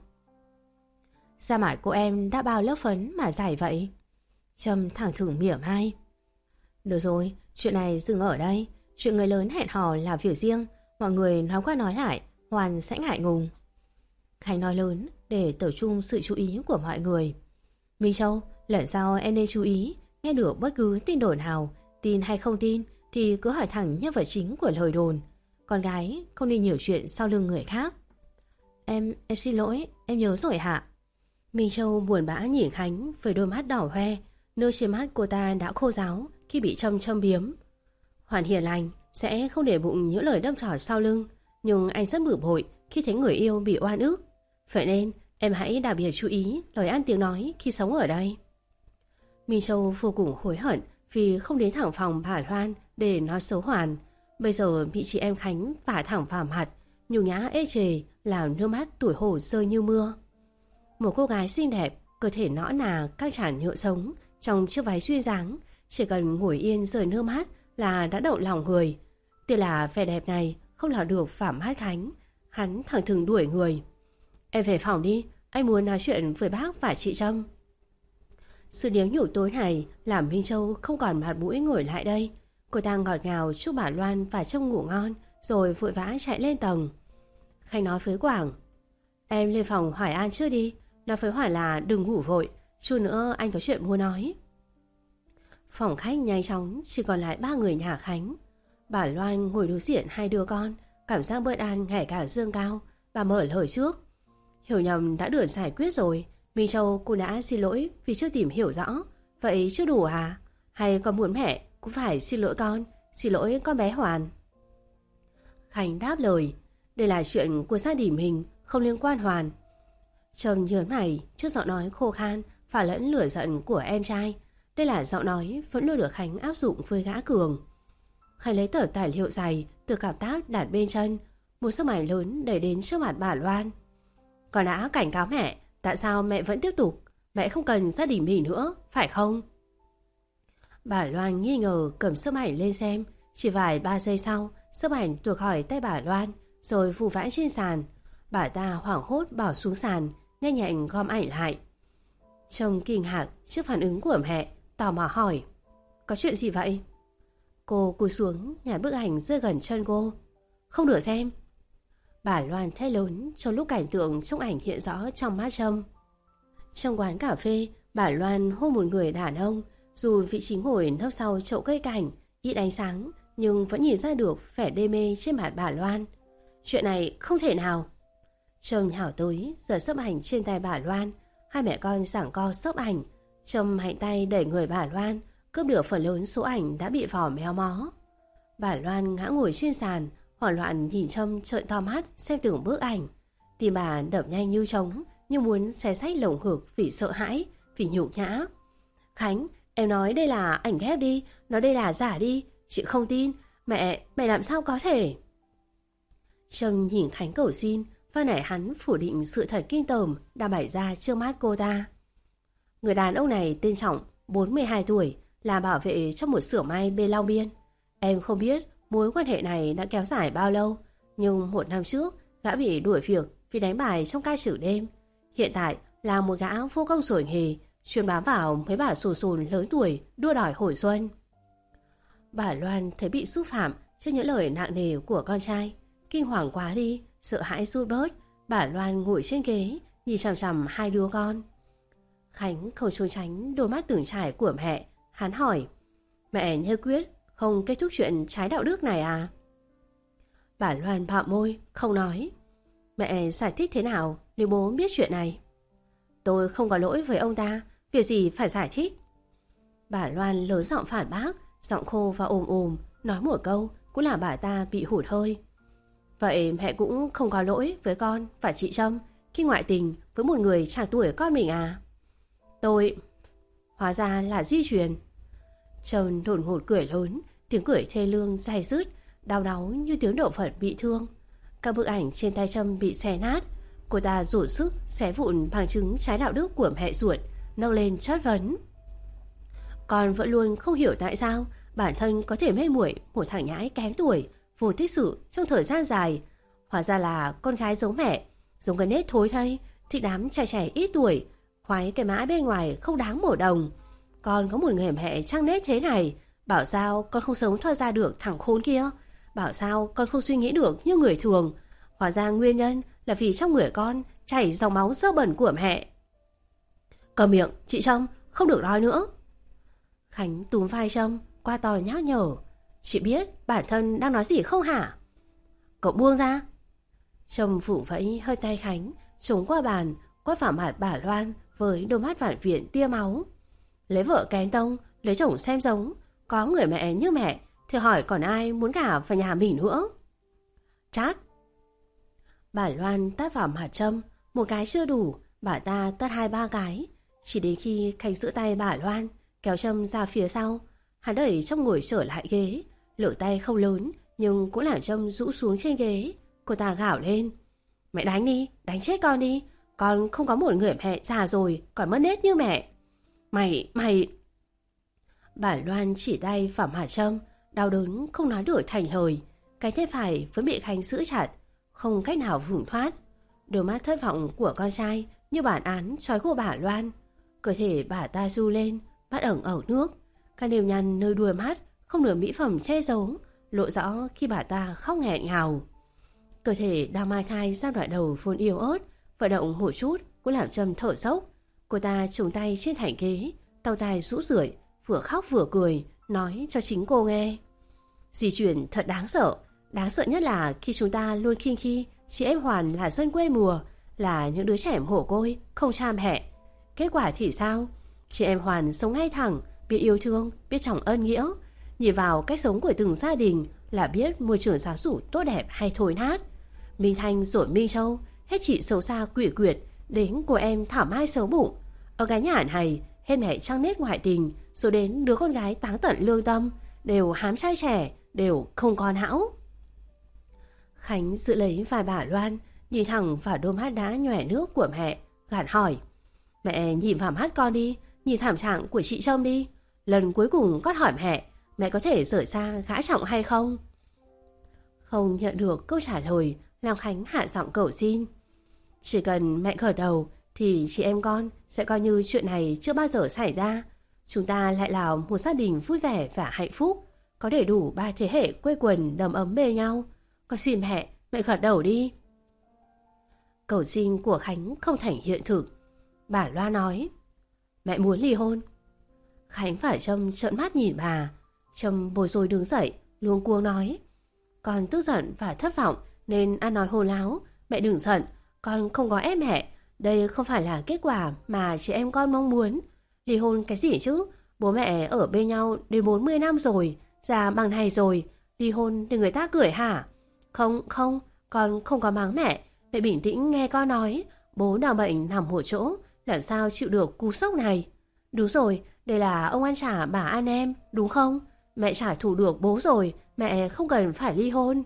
Da mặt của em đã bao lớp phấn mà dài vậy? Trâm thẳng thừng mỉa mai. Được rồi, chuyện này dừng ở đây. Chuyện người lớn hẹn hò là việc riêng, mọi người nói qua nói lại, Hoàn sẽ ngại ngùng. Khánh nói lớn để tập trung sự chú ý của mọi người. Minh Châu, lần sau em nên chú ý, nghe được bất cứ tin đồn nào, tin hay không tin thì cứ hỏi thẳng nhân vật chính của lời đồn. Con gái không nên nhiều chuyện sau lưng người khác. Em, em xin lỗi, em nhớ rồi hả? Minh Châu buồn bã nhìn Khánh với đôi mắt đỏ hoe, nơi trên mắt cô ta đã khô ráo khi bị Trâm châm biếm. Hoàn hiền lành, sẽ không để bụng những lời đâm trỏ sau lưng, nhưng anh rất bực bội khi thấy người yêu bị oan ức. Vậy nên em hãy đặc biệt chú ý lời ăn tiếng nói khi sống ở đây. Minh Châu vô cùng hối hận vì không đến thẳng phòng bà Loan để nói xấu Hoàn. Bây giờ bị chị em Khánh vả thẳng vào mặt, nhục nhã ê chề, làm nước mắt tuổi hổ rơi như mưa. Một cô gái xinh đẹp, cơ thể nõn nà căng tràn nhựa sống trong chiếc váy duyên dáng, chỉ cần ngồi yên rơi nước mắt là đã động lòng người. Tiếc là vẻ đẹp này không lọt được Phạm Hát Khánh, hắn thẳng thừng đuổi người. Em về phòng đi, anh muốn nói chuyện với bác và chị Trâm. Sự điếu nhủ tối này làm Minh Châu không còn mặt mũi ngồi lại đây. Cô ta ngọt ngào chúc bà Loan và Trâm ngủ ngon, rồi vội vã chạy lên tầng. Khánh nói với Quảng, em lên phòng Hoài An trước đi, Nói với Hoàn là đừng ngủ vội, chút nữa anh có chuyện muốn nói. Phòng khách nhanh chóng chỉ còn lại ba người nhà Khánh. Bà Loan ngồi đối diện hai đứa con, cảm giác bất an ngày càng dâng cao. Bà mở lời trước. Hiểu nhầm đã được giải quyết rồi. Minh Châu cô đã xin lỗi vì chưa tìm hiểu rõ. Vậy chưa đủ à? Hay con muốn mẹ cũng phải xin lỗi con, xin lỗi con bé Hoàn? Khánh đáp lời. Đây là chuyện của gia đình mình, không liên quan Hoàn. Trông nhớn mày trước giọng nói khô khan phả lẫn lửa giận của em trai. Đây là giọng nói vẫn luôn được Khánh áp dụng với gã Cường. Khánh lấy tờ tài liệu dày từ cặp táp đặt bên chân, một sức mạnh lớn đẩy đến trước mặt bà Loan. Con đã cảnh cáo mẹ, tại sao mẹ vẫn tiếp tục? Mẹ không cần gia đình mình nữa, phải không? Bà Loan nghi ngờ cầm sức mạnh lên xem. Chỉ vài ba giây sau, sức mạnh tuột khỏi tay bà Loan rồi phủ vãi trên sàn. Bà ta hoảng hốt bỏ xuống sàn, nhanh nhạy gom ảnh lại. Trông kinh ngạc trước phản ứng của mẹ, tò mò hỏi: Có chuyện gì vậy? Cô cúi xuống nhặt bức ảnh rơi gần chân cô. Không được xem. Bà Loan thét lớn trong lúc cảnh tượng trong ảnh hiện rõ trong mắt Trâm. Trong quán cà phê, bà Loan hôn một người đàn ông. Dù vị trí ngồi nấp sau chậu cây cảnh, ít ánh sáng, nhưng vẫn nhìn ra được vẻ đê mê trên mặt bà Loan. Chuyện này không thể nào. Trâm nhào tới giật xấp ảnh trên tay bà Loan. Hai mẹ con giằng co xấp ảnh. Trâm mạnh tay đẩy người bà Loan, cướp được phần lớn số ảnh đã bị vỏ méo mó. Bà Loan ngã ngồi trên sàn, hoảng loạn nhìn Trâm trợn to mắt xem từng bức ảnh. Tim bà đập nhanh như trống, như muốn xé rách lồng ngực vì sợ hãi, vì nhục nhã. Khánh, em nói đây là ảnh ghép đi, nói đây là giả đi, chị không tin. Mẹ, mẹ làm sao có thể? Trâm nhìn Khánh cầu xin, và nảy hắn phủ định sự thật kinh tởm đang bày ra trước mắt cô ta. Người đàn ông này tên Trọng, bốn mươi hai tuổi, là bảo vệ trong một xưởng may bên Long Biên. Em không biết mối quan hệ này đã kéo dài bao lâu, nhưng một năm trước gã bị đuổi việc vì đánh bài trong ca trừ đêm. Hiện tại là một gã vô công rồi nghề, chuyên bám vào mấy bà sồn sồn lớn tuổi đua đòi hồi xuân. Bà Loan thấy bị xúc phạm trước những lời nặng nề của con trai, kinh hoàng quá đi, sợ hãi rút bớt. Bà Loan ngồi trên ghế nhìn chằm chằm hai đứa con. Khánh không trốn tránh đôi mắt từng trải của mẹ. Hắn hỏi: Mẹ nhất quyết không kết thúc chuyện trái đạo đức này à? Bà Loan bạo môi không nói. Mẹ giải thích thế nào nếu bố biết chuyện này? Tôi không có lỗi với ông ta, việc gì phải giải thích? Bà Loan lớn giọng phản bác, giọng khô và ồm ồm. Nói một câu cũng là bà ta bị hụt hơi. Vậy mẹ cũng không có lỗi với con và chị Trâm khi ngoại tình với một người trạc tuổi con mình à? Tôi... Hóa ra là di truyền. Trâm đột ngột cười lớn, tiếng cười thê lương dai dứt, đau đáu như tiếng động vật bị thương. Các bức ảnh trên tay Trâm bị xé nát. Cô ta dồn sức xé vụn bằng chứng trái đạo đức của mẹ ruột, nâng lên chất vấn. Con vẫn luôn không hiểu tại sao bản thân có thể mê muội một thằng nhãi kém tuổi, vô tích sự trong thời gian dài. Hóa ra là con gái giống mẹ, giống cái nết thối thây, thích đám trai trẻ ít tuổi, khoái cái mã bên ngoài không đáng một đồng. Con có một người mẹ trăng nết thế này, bảo sao con không sớm thoát ra được thằng khốn kia, bảo sao con không suy nghĩ được như người thường. Hóa ra nguyên nhân là vì trong người con chảy dòng máu dơ bẩn của mẹ. Cầm miệng, chị Trâm, không được nói nữa. Khánh túm vai Trâm, qua tò nhắc nhở. Chị biết bản thân đang nói gì không hả? Cậu buông ra. Trâm phủ vẫy hơi tay Khánh, trốn qua bàn, quét vào mặt bà Loan với đôi mắt vản viện tia máu. Lấy vợ kén tông, lấy chồng xem giống. Có người mẹ như mẹ thì hỏi còn ai muốn gả vào nhà mình nữa. Chát. Bà Loan tát vào mặt Trâm. Một cái chưa đủ, bà ta tát hai ba cái. Chỉ đến khi Khánh giữ tay bà Loan, kéo Trâm ra phía sau. Hắn đẩy Trâm ngồi trở lại ghế. Lực tay không lớn, nhưng cũng làm Trâm rũ xuống trên ghế. Cô ta gào lên: Mẹ đánh đi, đánh chết con đi. Con không có một người mẹ già rồi còn mất nết như mẹ. Mày, mày... Bà Loan chỉ tay vào mặt Trâm, đau đớn không nói được thành lời. Cái tay phải vẫn bị Khánh giữ chặt, không cách nào vùng thoát. Đôi mắt thất vọng của con trai như bản án trói của bà Loan. Cơ thể bà ta du lên, mắt ẩn ẩu nước. Các nếp nhăn nơi đuôi mắt không được mỹ phẩm che giấu, lộ rõ khi bà ta khóc nghẹn ngào. Cơ thể đang mang thai giai đoạn đầu vốn yếu ớt, vận động một chút cũng làm Trâm thở dốc. Cô ta trùng tay trên thành ghế, tao tai rũ rượi, vừa khóc vừa cười, nói cho chính cô nghe. Di chuyển thật đáng sợ. Đáng sợ nhất là khi chúng ta luôn khinh khi chị em Hoàn là dân quê mùa, là những đứa trẻ mồ côi, không cha mẹ. Kết quả thì sao? Chị em Hoàn sống ngay thẳng, biết yêu thương, biết trọng ân nghĩa. Nhìn vào cách sống của từng gia đình là biết môi trường giáo dục tốt đẹp hay thối nát. Minh Thanh rồi Minh Châu, hết chị xấu xa quỷ quyệt, đến cô em thảo mai xấu bụng. Ở cái nhà này, hết mẹ trăng nết ngoại tình, rồi đến đứa con gái táng tận lương tâm, đều hám trai trẻ, đều không con hão. Khánh giữ lấy vai bà Loan, nhìn thẳng vào đôi mắt đã nhòe nước của mẹ, gạt hỏi. Mẹ nhìn vào mắt con đi, nhìn thảm trạng của chị Trâm đi. Lần cuối cùng con hỏi mẹ, mẹ có thể rời xa gã Trọng hay không? Không nhận được câu trả lời, làm Khánh hạ giọng cầu xin. Chỉ cần mẹ gật đầu thì chị em con sẽ coi như chuyện này chưa bao giờ xảy ra. Chúng ta lại là một gia đình vui vẻ và hạnh phúc, có đầy đủ ba thế hệ quây quần đầm ấm bên nhau. Con xin mẹ, mẹ gật đầu đi. Cầu xin của Khánh không thành hiện thực. Bà Loan nói, mẹ muốn ly hôn. Khánh và Trâm trợn mắt nhìn bà. Trâm bối rối đứng dậy, luống cuống nói, con tức giận và thất vọng nên ăn nói hồ láo. Mẹ đừng giận, con không có ép mẹ. Đây không phải là kết quả mà chị em con mong muốn. Ly hôn cái gì chứ? Bố mẹ ở bên nhau đến bốn mươi năm rồi, già bằng này rồi, ly hôn để người ta cười hả? Không, không, con không có mắng mẹ. Mẹ bình tĩnh nghe con nói. Bố nào bệnh nằm một chỗ, làm sao chịu được cú sốc này? Đúng rồi, đây là ông ăn trả bà ăn em, đúng không? Mẹ trả thù được bố rồi, mẹ không cần phải ly hôn.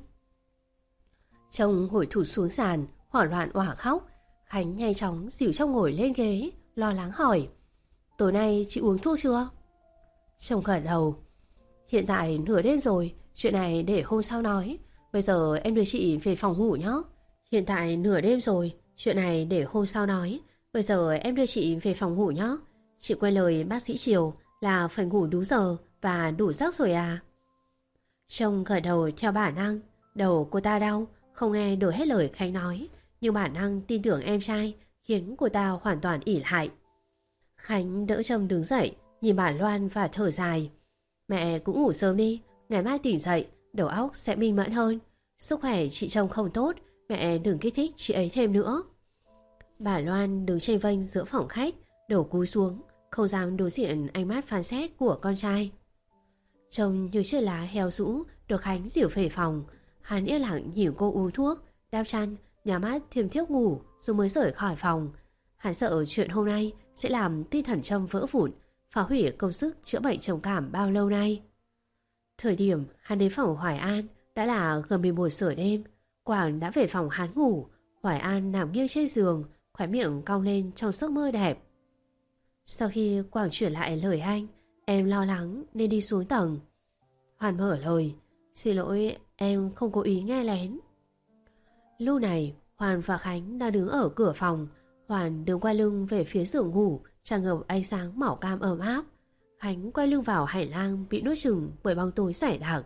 Chồng ngồi thụt xuống sàn, hoảng loạn òa khóc. Khánh nhanh chóng dìu Trông ngồi lên ghế, lo lắng hỏi, tối nay chị uống thuốc chưa? Chồng gật đầu. Hiện tại nửa đêm rồi, chuyện này để hôm sau nói. Bây giờ em đưa chị về phòng ngủ nhé. Hiện tại nửa đêm rồi, chuyện này để hôm sau nói. Bây giờ em đưa chị về phòng ngủ nhé. Chị quay lời bác sĩ Triều là phải ngủ đúng giờ và đủ giấc rồi à? Chồng gật đầu theo bản năng. Đầu cô ta đau, không nghe được hết lời Khánh nói, nhưng bản năng tin tưởng em trai khiến cô ta hoàn toàn ỷ lại. Khánh đỡ Trâm đứng dậy, nhìn bà Loan và thở dài. Mẹ cũng ngủ sớm đi, ngày mai tỉnh dậy đầu óc sẽ minh mẫn hơn. Sức khỏe chị Trông không tốt, mẹ đừng kích thích chị ấy thêm nữa. Bà Loan đứng chênh vênh giữa phòng khách, đầu cúi xuống, không dám đối diện ánh mắt phán xét của con trai. Trông như chiếc lá heo rũ được Khánh dìu về phòng. Hắn yên lặng nhìn cô uống thuốc, đắp chăn, nhắm mắt thiêm thiếp ngủ rồi mới rời khỏi phòng. Hắn sợ chuyện hôm nay sẽ làm tinh thần Trâm vỡ vụn, phá hủy công sức chữa bệnh trầm cảm bao lâu nay. Thời điểm hắn đến phòng Hoài An đã là gần mười một giờ đêm. Quảng đã về phòng hắn ngủ. Hoài An nằm nghiêng trên giường, khóe miệng cong lên trong giấc mơ đẹp. Sau khi Quảng chuyển lại lời anh, em lo lắng nên đi xuống tầng. Hoàn mở lời, xin lỗi, em không cố ý nghe lén. Lúc này Hoàn và Khánh đang đứng ở cửa phòng. Hoàn đứng quay lưng về phía giường ngủ, tràn ngập ánh sáng màu cam ấm áp. Khánh quay lưng vào hành lang bị nuốt chửng bởi bóng tối dày đặc.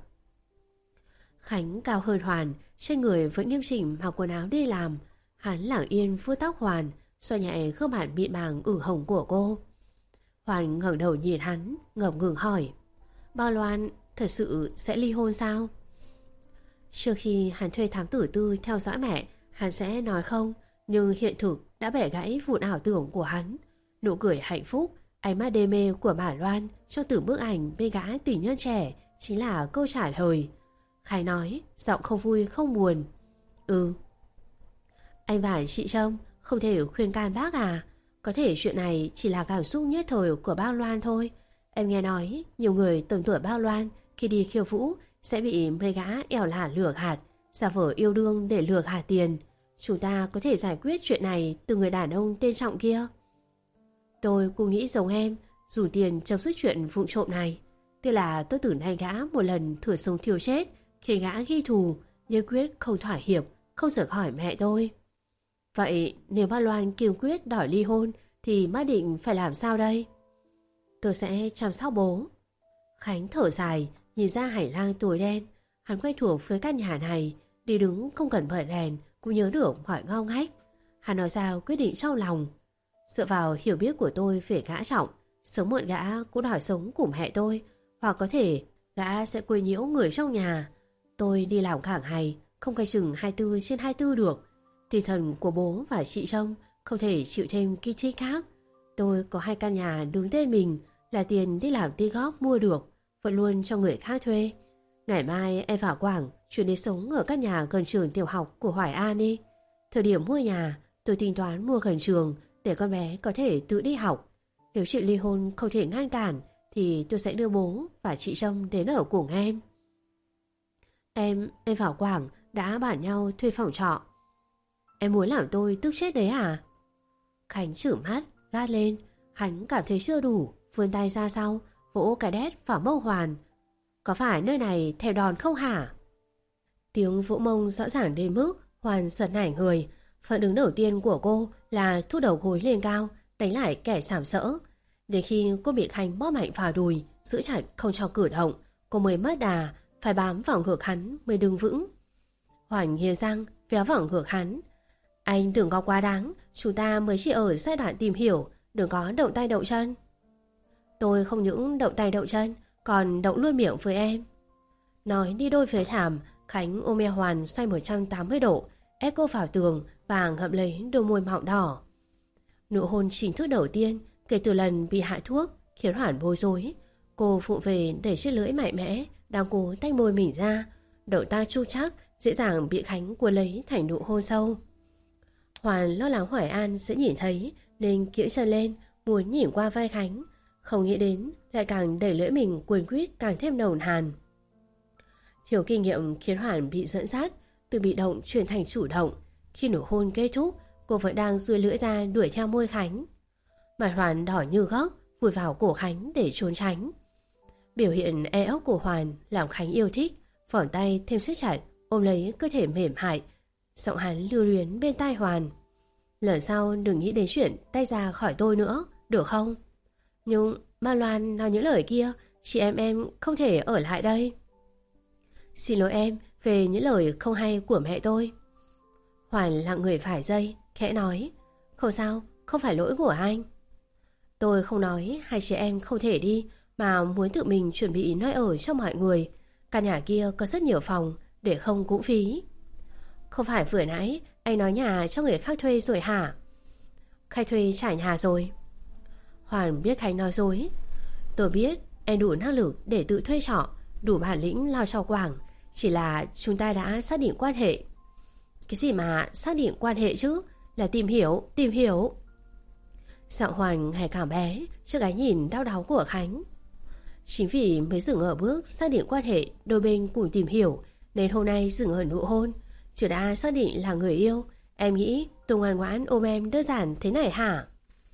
Khánh cao hơn Hoàn, trên người vẫn nghiêm chỉnh mặc quần áo đi làm. Hắn lặng yên vuốt tóc Hoàn, xoa nhẹ gương mặt mịn màng ửng hồng của cô. Hoàn ngẩng đầu nhìn hắn, ngập ngừng hỏi, Bao Loan thật sự sẽ ly hôn sao? Trước khi hắn thuê thám tử tư theo dõi mẹ, hắn sẽ nói không, nhưng hiện thực đã bẻ gãy vụn ảo tưởng của hắn. Nụ cười hạnh phúc, ánh mắt đê mê của bà Loan trong từng bức ảnh bên gã tình nhân trẻ chính là câu trả lời. Khải nói, giọng không vui không buồn. Ừ. Anh và chị Trâm không thể khuyên can bác à? Có thể chuyện này chỉ là cảm xúc nhất thời của bác Loan thôi. Em nghe nói nhiều người tầm tuổi bác Loan khi đi khiêu vũ sẽ bị mấy gã ẻo lả lừa gạt, giả vờ yêu đương để lừa gạt tiền. Chúng ta có thể giải quyết chuyện này từ người đàn ông tên Trọng kia. Tôi cũng nghĩ giống em, dùng tiền chấm dứt chuyện vụng trộm này. Tức là tôi tưởng nay gã một lần thửa sống thiêu chết, khiến gã ghi thù, nhưng quyết không thỏa hiệp, không rời khỏi mẹ tôi. Vậy nếu bác Loan kiên quyết đòi ly hôn thì bác định phải làm sao đây? Tôi sẽ chăm sóc bố. Khánh thở dài, nhìn ra hành lang tối đen. Hắn quen thuộc với căn nhà này, đi đứng không cần bật đèn cũng nhớ được mọi ngóc ngách. Hắn nói ra quyết định trong lòng. Dựa vào hiểu biết của tôi về gã Trọng, sớm muộn gã cũng đòi sống cùng mẹ tôi, hoặc có thể gã sẽ quấy nhiễu người trong nhà. Tôi đi làm cả ngày, không canh chừng hai mươi bốn trên hai mươi bốn được. Tinh thần của bố và chị Trông không thể chịu thêm kích thích khác. Tôi có hai căn nhà đứng tên mình, là tiền đi làm ti góp mua được, vẫn luôn cho người khác thuê. Ngày mai em vào Quảng chuyển đến sống ở các nhà gần trường tiểu học của Hoài An đi. Thời điểm mua nhà, tôi tính toán mua gần trường để con bé có thể tự đi học. Nếu chuyện ly hôn không thể ngăn cản thì tôi sẽ đưa bố và chị Trông đến ở cùng em. Em, em vào Quảng đã bảo nhau thuê phòng trọ. Em muốn làm tôi tức chết đấy à? Khánh chửi mắt, gắt lên. Hắn cảm thấy chưa đủ, vươn tay ra sau, vỗ cái đét vào mông Hoàn. Có phải nơi này theo đòn không hả? Tiếng vỗ mông rõ ràng đến mức Hoàn giật nảy người. Phản ứng đầu tiên của cô là thu đầu gối lên cao, đánh lại kẻ sàm sỡ. Đến khi cô bị Khánh bóp mạnh vào đùi, giữ chặt không cho cử động, cô mới mất đà, phải bám vào ngực hắn mới đứng vững. Hoàn nghiến răng, véo vào ngực hắn. Anh đừng có quá đáng, chúng ta mới chỉ ở giai đoạn tìm hiểu, đừng có động tay động chân. Tôi không những động tay động chân, còn động luôn miệng với em. Nói đi đôi với làm, Khánh ôm eo Hoàn xoay một trăm tám mươi độ, ép cô vào tường và ngậm lấy đôi môi mọng đỏ. Nụ hôn chính thức đầu tiên kể từ lần bị hạ thuốc khiến Hoàn bối rối. Cô phụ về để chiếc lưỡi mạnh mẽ đang cố tách môi mình ra, động tác chu chắc dễ dàng bị Khánh cuốn lấy thành nụ hôn sâu. Hoàn lo lắng Hoài An sẽ nhìn thấy nên kiễng chân lên muốn nhìn qua vai Khánh, không nghĩ đến lại càng đẩy lưỡi mình cuốn quýt càng thêm nồng hàn. Thiếu kinh nghiệm khiến Hoàn bị dẫn dắt, từ bị động chuyển thành chủ động. Khi nụ hôn kết thúc, cô vẫn đang duỗi lưỡi ra đuổi theo môi Khánh. Mặt Hoàn đỏ như góc, vùi vào cổ Khánh để trốn tránh. Biểu hiện e ốc của Hoàn làm Khánh yêu thích, vòng tay thêm siết chặt ôm lấy cơ thể mềm mại. Giọng hắn lưu luyến bên tai Hoàn. Lần sau đừng nghĩ đến chuyện tay ra khỏi tôi nữa, được không? Nhưng Ma Loan nói những lời kia, chị em em không thể ở lại đây. Xin lỗi em về những lời không hay của mẹ tôi. Hoàn lặng người vài giây, khẽ nói. Không sao, không phải lỗi của anh. Tôi không nói hai chị em không thể đi, mà muốn tự mình chuẩn bị nơi ở cho mọi người. Căn nhà kia có rất nhiều phòng, để không cũng phí. Không phải vừa nãy anh nói nhà cho người khác thuê rồi hả? Khách thuê trả nhà rồi. Hoàn biết Khánh nói dối. Tôi biết em đủ năng lực để tự thuê trọ, đủ bản lĩnh lo cho Quảng, chỉ là chúng ta đã xác định quan hệ. Cái gì mà xác định quan hệ chứ? Là tìm hiểu, tìm hiểu. Giọng Hoàn ngày càng bé trước cái nhìn đau đáu của Khánh. Chính vì mới dừng ở bước xác định quan hệ đôi bên cùng tìm hiểu nên hôm nay dừng ở nụ hôn. Chứ đã xác định là người yêu, em nghĩ tôi ngoan ngoãn ôm em đơn giản thế này hả?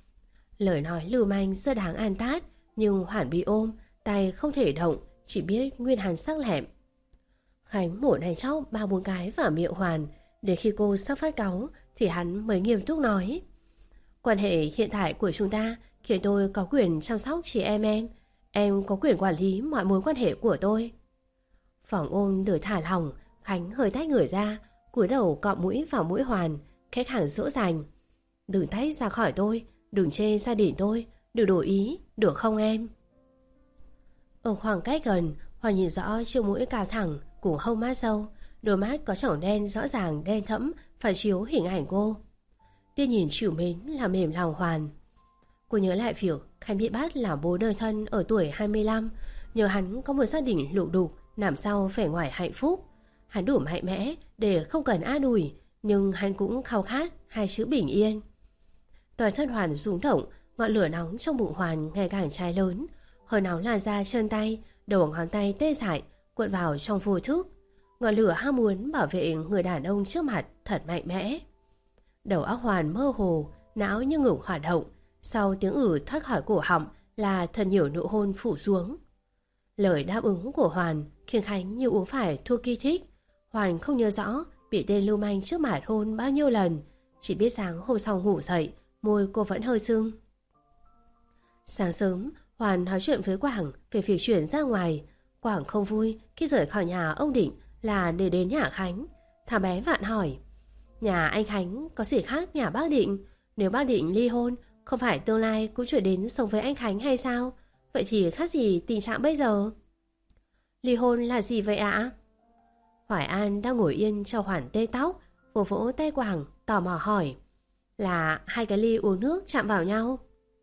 Lời nói lưu manh rất đáng an tát, nhưng Hoàn bị ôm, tay không thể động, chỉ biết nguyên hàn sắc lẹm. Khánh mổ này chóc ba bốn cái vào miệng Hoàn, để khi cô sắp phát cáu thì hắn mới nghiêm túc nói. Quan hệ hiện tại của chúng ta khiến tôi có quyền chăm sóc chị em em, em có quyền quản lý mọi mối quan hệ của tôi. Phòng ôm được thả lỏng, Khánh hơi tách người ra, cúi đầu cọ mũi vào mũi Hoàn, khách hàng dỗ dành. Đừng tách ra khỏi tôi, đừng chê gia đình tôi, đừng đổi ý, được không em? Ở khoảng cách gần, Hoàn nhìn rõ chiếc mũi cao thẳng cùng hông mát sâu, đôi mắt có tròng đen rõ ràng đen thẫm phản chiếu hình ảnh cô. Tia nhìn chịu mến làm mềm lòng Hoàn. Cô nhớ lại việc Khánh bị bắt làm bố đơn thân ở tuổi hai mươi lăm, nhờ hắn có một gia đình lục đục nằm sau vẻ ngoài hạnh phúc. Hắn đủ mạnh mẽ để không cần an ủi, nhưng hắn cũng khao khát hai chữ bình yên. Toàn thân Hoàn rung động, ngọn lửa nóng trong bụng Hoàn ngày càng cháy lớn, hơi nóng lan ra chân tay, đầu ngón tay tê dại cuộn vào trong vô thức. Ngọn lửa ham muốn bảo vệ người đàn ông trước mặt thật mạnh mẽ. Đầu óc Hoàn mơ hồ, não như ngừng hoạt động. Sau tiếng ử thoát khỏi cổ họng là thật nhiều nụ hôn phủ xuống. Lời đáp ứng của Hoàn khiến Khánh như uống phải thuốc kích thích. Hoàn không nhớ rõ bị tên lưu manh trước mặt hôn bao nhiêu lần, chỉ biết sáng hôm sau ngủ dậy môi cô vẫn hơi sưng. Sáng sớm Hoàn nói chuyện với Quảng về việc chuyển ra ngoài. Quảng không vui khi rời khỏi nhà ông Định là để đến nhà Khánh. Thằng bé vạn hỏi, nhà anh Khánh có gì khác nhà bác Định? Nếu bác Định ly hôn Không phải tương lai cũng chuyển đến sống với anh Khánh hay sao? Vậy thì khác gì tình trạng bây giờ? Ly hôn là gì vậy ạ? Hoài An đang ngồi yên cho Hoàn tê tóc, vỗ vỗ tay Quảng, tò mò hỏi. Là hai cái ly uống nước chạm vào nhau.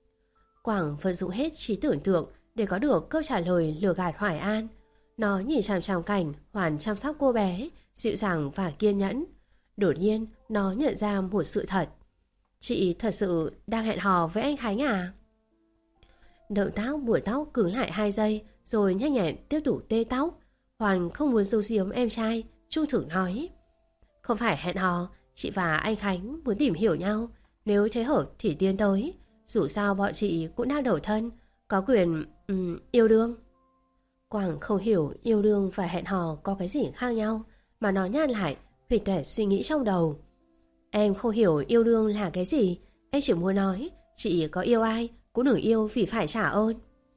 Quảng vận dụng hết trí tưởng tượng để có được câu trả lời lừa gạt Hoài An. Nó nhìn chằm chằm cảnh Hoàn chăm sóc cô bé, dịu dàng và kiên nhẫn. Đột nhiên nó nhận ra một sự thật. Chị thật sự đang hẹn hò với anh Khánh à? Động tác buổi tóc cứng lại hai giây, rồi nhanh nhẹn tiếp tục tê tóc. Hoàn không muốn giấu giếm em trai, trung thực nói. Không phải hẹn hò, chị và anh Khánh muốn tìm hiểu nhau. Nếu thấy hợp thì tiến tới. Dù sao bọn chị cũng đang đổ thân, có quyền um, yêu đương. Quảng không hiểu yêu đương và hẹn hò có cái gì khác nhau, mà nó nhăn lại, huyệt tuệ suy nghĩ trong đầu. Em không hiểu yêu đương là cái gì. Em chỉ muốn nói chị có yêu ai cũng đừng yêu vì phải trả ơn.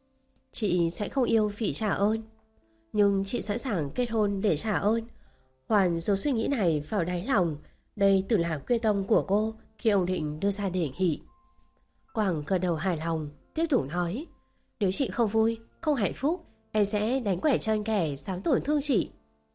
Chị sẽ không yêu vì trả ơn, nhưng chị sẵn sàng kết hôn để trả ơn. Hoàn giấu suy nghĩ này vào đáy lòng. Đây tự là quyết tâm của cô khi ông Định đưa ra đề nghị. Quảng gật đầu hài lòng, tiếp tục nói. Nếu chị không vui, không hạnh phúc, em sẽ đánh quẻ chân kẻ dám tổn thương chị.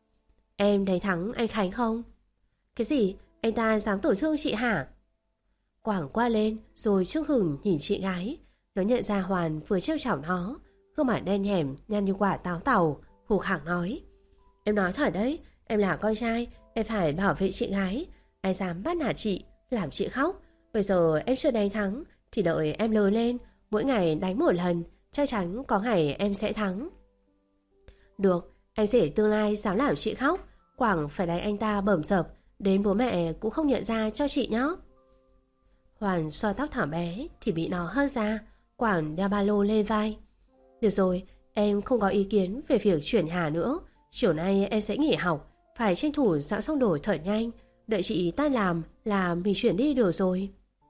Em đánh thắng anh Khánh không? Cái gì? Anh ta dám tổn thương chị hả? Quảng qua lên rồi trước hừng nhìn chị gái. Nó nhận ra Hoàn vừa trêu chọc nó, gương mặt đen nhẻm nhăn như quả táo tàu, hù hạc nói. Em nói thật đấy, em là con trai, em phải bảo vệ chị gái. Ai dám bắt nạt chị, làm chị khóc. Bây giờ em chưa đánh thắng thì đợi em lớn lên, mỗi ngày đánh một lần, chắc chắn có ngày em sẽ thắng. Được, anh rể tương lai dám làm chị khóc, Quảng phải đánh anh ta bầm dập, đến bố mẹ cũng không nhận ra cho chị nhé. Hoàn xoa tóc thỏ bé thì bị nó hất ra. Quảng đeo ba lô lên vai. Được rồi, em không có ý kiến về việc chuyển nhà nữa. Chiều nay em sẽ nghỉ học, phải tranh thủ dạo xong đồ thật nhanh. Đợi chị tan làm là mình chuyển đi được rồi.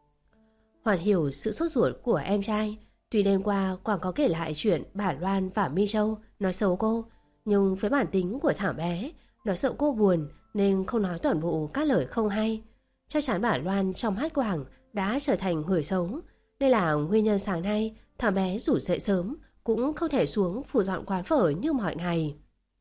Hoàn hiểu sự sốt ruột của em trai. Tuy đêm qua Quảng có kể lại chuyện bà Loan và My Châu nói xấu cô, nhưng với bản tính của thảo bé, nó sợ cô buồn nên không nói toàn bộ các lời không hay. Chắc chắn bà Loan trong mắt Quảng đã trở thành người xấu. Đây là nguyên nhân sáng nay thảo bé rủ dậy sớm cũng không thể xuống phủ dọn quán phở như mọi ngày.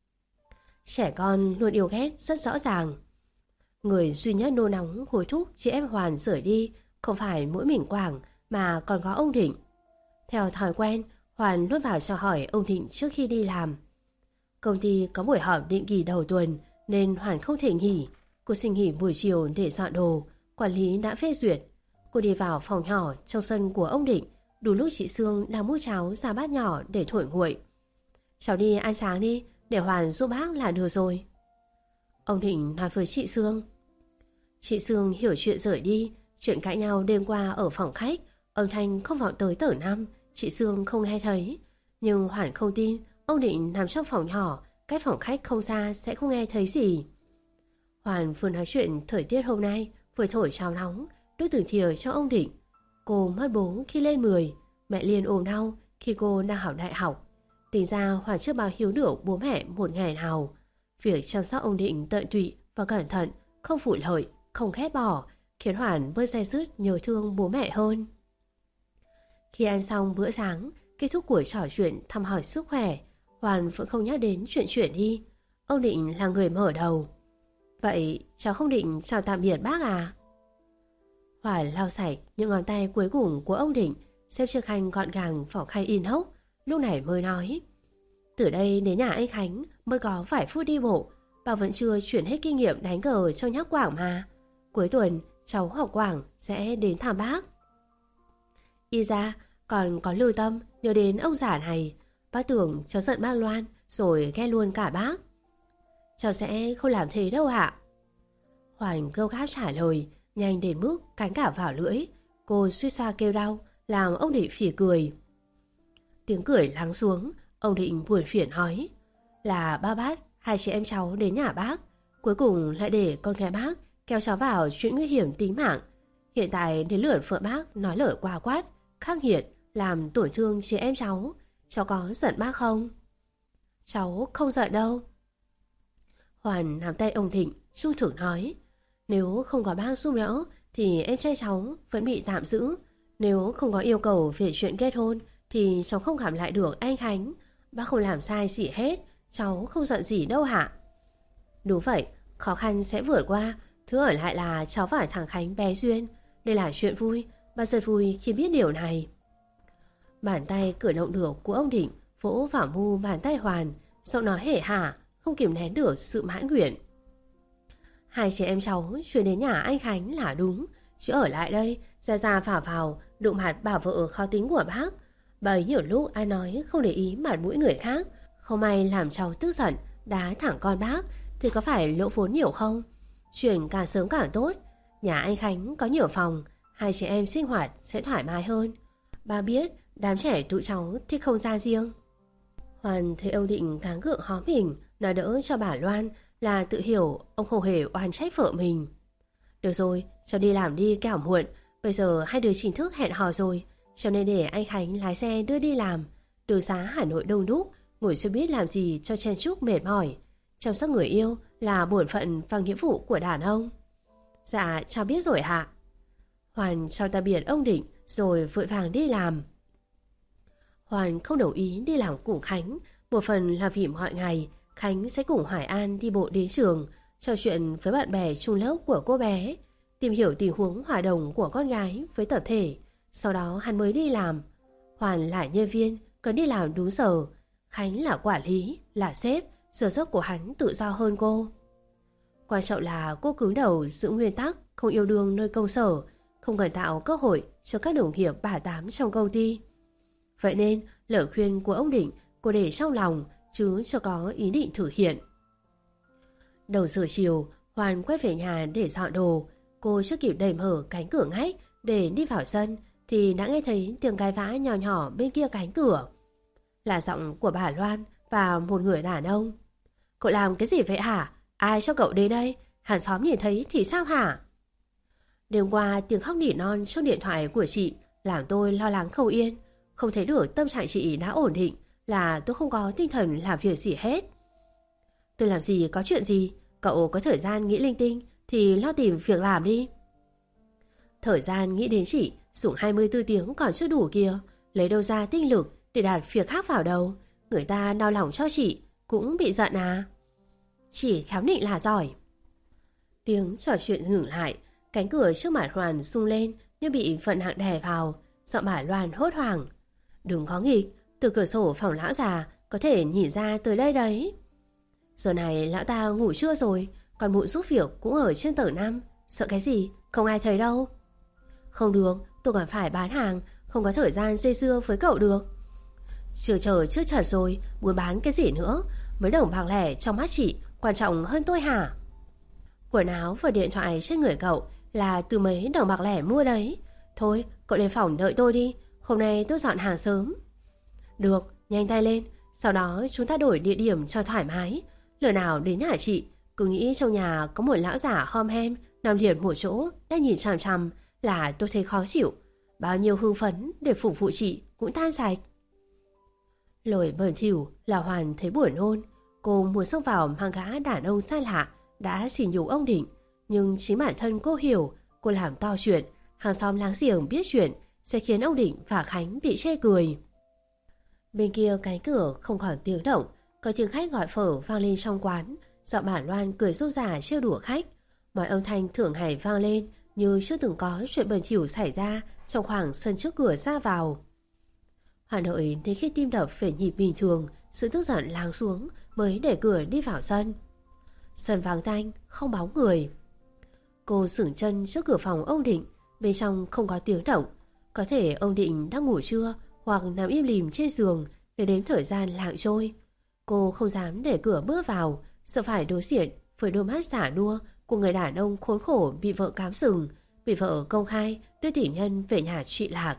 Trẻ con luôn yêu ghét rất rõ ràng. Người duy nhất nô nóng hối thúc chị em Hoàn rời đi không phải mỗi mình Quảng mà còn có ông Định. Theo thói quen, Hoàn luôn vào cho hỏi ông Định trước khi đi làm. Công ty có buổi họp định kỳ đầu tuần nên Hoàn không thể nghỉ. Cô xin nghỉ buổi chiều để dọn đồ. Quản lý đã phê duyệt. Cô đi vào phòng nhỏ trong sân của ông Định. Đủ lúc chị Sương đang múc cháo ra bát nhỏ để thổi nguội. Cháu đi ăn sáng đi, để Hoàn giúp bác là được rồi. Ông Định nói với chị Sương. Chị Sương hiểu chuyện rời đi. Chuyện cãi nhau đêm qua ở phòng khách, âm thanh không vọng tới tở năm, chị Sương không nghe thấy. Nhưng Hoàn không tin ông Định nằm trong phòng nhỏ, cách phòng khách không xa sẽ không nghe thấy gì. Hoàn vừa nói chuyện thời tiết hôm nay, vừa thổi cháo nóng, đút từng thìa cho ông Định. Cô mất bố khi lên mười, mẹ Liên ốm đau khi cô đang học đại học. Tính ra Hoàn chưa bao hiếu được bố mẹ một ngày nào. Việc chăm sóc ông Định tận tụy và cẩn thận, không phụ lợi, không ghét bỏ, khiến Hoàn bớt day dứt nhớ thương bố mẹ hơn. Khi ăn xong bữa sáng, kết thúc buổi trò chuyện thăm hỏi sức khỏe, Hoàn vẫn không nhắc đến chuyện chuyển đi. Ông Định là người mở đầu. Vậy cháu không định chào tạm biệt bác à? Hoàn lau sạch những ngón tay cuối cùng của ông Định, xếp chiếc khăn gọn gàng vào khay inox, lúc này mới nói. Từ đây đến nhà anh Khánh mới có vài phút đi bộ, bà vẫn chưa chuyển hết kinh nghiệm đánh cờ cho nhóc Quảng mà. Cuối tuần cháu học Quảng sẽ đến thăm bác. Y ra còn có lưu tâm nhớ đến ông già này. Bác tưởng cháu giận bác Loan rồi ghe luôn cả bác. Cháu sẽ không làm thế đâu ạ. Hoàn gâu gáp trả lời, nhanh đến mức cắn cả vào lưỡi. Cô suýt xoa kêu đau, làm ông Định phỉ cười. Tiếng cười lắng xuống, ông Định buồn phiền nói. Là ba bác hai chị em cháu đến nhà bác, cuối cùng lại để con gái bác kéo cháu vào chuyện nguy hiểm tính mạng. Hiện tại đến lượt vợ bác nói lời quá quát, khắc nghiệt, làm tổn thương chị em cháu. Cháu có giận bác không? Cháu không giận đâu. Hoàn nắm tay ông Định, trung thực nói. Nếu không có bác giúp đỡ thì em trai cháu vẫn bị tạm giữ. Nếu không có yêu cầu về chuyện kết hôn thì cháu không gặp lại được anh Khánh. Bác không làm sai gì hết, cháu không giận gì đâu hả? Đúng vậy, khó khăn sẽ vượt qua. Thứ ở lại là cháu và thằng Khánh bé duyên. Đây là chuyện vui, bà rất vui khi biết điều này. Bàn tay cử động được của ông Định vỗ vào mu bàn tay Hoàn, giọng nói hể hả, không kìm nén được sự mãn nguyện. Hai chị em cháu chuyển đến nhà anh Khánh là đúng, chứ ở lại đây ra ra vào vào đụng mặt bảo vợ khó tính của bác. Bà ấy nhiều lúc ai nói không để ý mặt mũi người khác, không may làm cháu tức giận đá thẳng con bác thì có phải lỗ vốn nhiều không? Chuyển càng sớm càng tốt. Nhà anh Khánh có nhiều phòng, hai chị em sinh hoạt sẽ thoải mái hơn. Bà biết đám trẻ tụi cháu thích không gian riêng. Hoàn thấy ông Định gắng gượng hó mình nói đỡ cho bà Loan là tự hiểu ông không hề oan trách vợ mình. Được rồi, cháu đi làm đi kẻo muộn. Bây giờ hai đứa chính thức hẹn hò rồi, cho nên để anh Khánh lái xe đưa đi làm. Đường xá Hà Nội đông đúc, ngồi xe buýt làm gì cho chen chúc mệt mỏi. Chăm sóc người yêu là bổn phận và nghĩa vụ của đàn ông. Dạ, cháu biết rồi hả? Hoàn chào tạm biệt ông Định rồi vội vàng đi làm. Hoàn không đồng ý đi làm cùng Khánh. Một phần là vì mọi ngày Khánh sẽ cùng Hoài An đi bộ đến trường, trò chuyện với bạn bè chung lớp của cô bé, tìm hiểu tình huống hòa đồng của con gái với tập thể. Sau đó hắn mới đi làm. Hoàn là nhân viên, cần đi làm đúng giờ. Khánh là quản lý, là sếp, giờ giấc của hắn tự do hơn cô. Quan trọng là cô cứng đầu giữ nguyên tắc không yêu đương nơi công sở, không cần tạo cơ hội cho các đồng nghiệp bà tám trong công ty. Vậy nên lời khuyên của ông Định cô để trong lòng chứ chưa có ý định thực hiện. Đầu giờ chiều, Hoàn quay về nhà để dọn đồ. Cô chưa kịp đẩy mở cánh cửa ngách để đi vào sân thì đã nghe thấy tiếng cái vã nhỏ nhỏ bên kia cánh cửa. Là giọng của bà Loan và một người đàn ông. Cậu làm cái gì vậy hả? Ai cho cậu đến đây? Hàng xóm nhìn thấy thì sao hả? Đêm qua tiếng khóc nỉ non trong điện thoại của chị làm tôi lo lắng không yên. Không thấy được tâm trạng chị đã ổn định là tôi không có tinh thần làm việc gì hết. Tôi làm gì có chuyện gì? Cậu có thời gian nghĩ linh tinh thì lo tìm việc làm đi. Thời gian nghĩ đến chị dùng hai mươi tư tiếng còn chưa đủ kìa. Lấy đâu ra tinh lực để đặt việc khác vào đầu? Người ta đau lòng cho chị cũng bị giận à? Chỉ khéo nịnh là giỏi. Tiếng trò chuyện ngừng lại. Cánh cửa trước mặt Hoàn rung lên như bị vận nặng đè vào. Giọng bà Loan hốt hoảng. Đừng có nghịch, từ cửa sổ phòng lão già có thể nhìn ra tới đây đấy. Giờ này lão ta ngủ trưa rồi, còn mụ giúp việc cũng ở trên tầng năm. Sợ cái gì, không ai thấy đâu. Không được, tôi còn phải bán hàng, không có thời gian dây dưa với cậu được. Chưa chờ chưa chật rồi, muốn bán cái gì nữa? Mấy đồng bạc lẻ trong mắt chị quan trọng hơn tôi hả? Quần áo và điện thoại trên người cậu là từ mấy đồng bạc lẻ mua đấy. Thôi, cậu lên phòng đợi tôi đi, hôm nay tôi dọn hàng sớm. Được, nhanh tay lên, sau đó chúng ta đổi địa điểm cho thoải mái. Lần nào đến nhà chị, cứ nghĩ trong nhà có một lão giả hom hem nằm liệt một chỗ đang nhìn chằm chằm là tôi thấy khó chịu. Bao nhiêu hưng phấn để phục vụ chị cũng tan sạch. Lời bẩn thỉu là Hoàn thấy buồn nôn. Cô muốn xông vào mang gã đàn ông xa lạ đã xỉ nhục ông Định, nhưng chính bản thân cô hiểu cô làm to chuyện, hàng xóm láng giềng biết chuyện sẽ khiến ông Định và Khánh bị chê cười. Bên kia cánh cửa không còn tiếng động, có tiếng khách gọi phở vang lên trong quán. Giọng bà Loan cười rôm rả trêu đùa khách. Mọi âm thanh thưởng hải vang lên như chưa từng có chuyện bẩn thỉu xảy ra trong khoảng sân trước cửa ra vào. Hà Nội đến khi tim đập về nhịp bình thường, sự tức giận lắng xuống mới để cửa đi vào sân. Sân vắng tanh, không bóng người. Cô sửng chân trước cửa phòng ông Định, bên trong không có tiếng động. Có thể ông Định đang ngủ trưa hoặc nằm im lìm trên giường để đếm thời gian lạng trôi. Cô không dám để cửa bước vào, sợ phải đối diện với đôi mắt giả đua của người đàn ông khốn khổ bị vợ cám sừng, bị vợ công khai đưa tỷ nhân về nhà trụy lạc.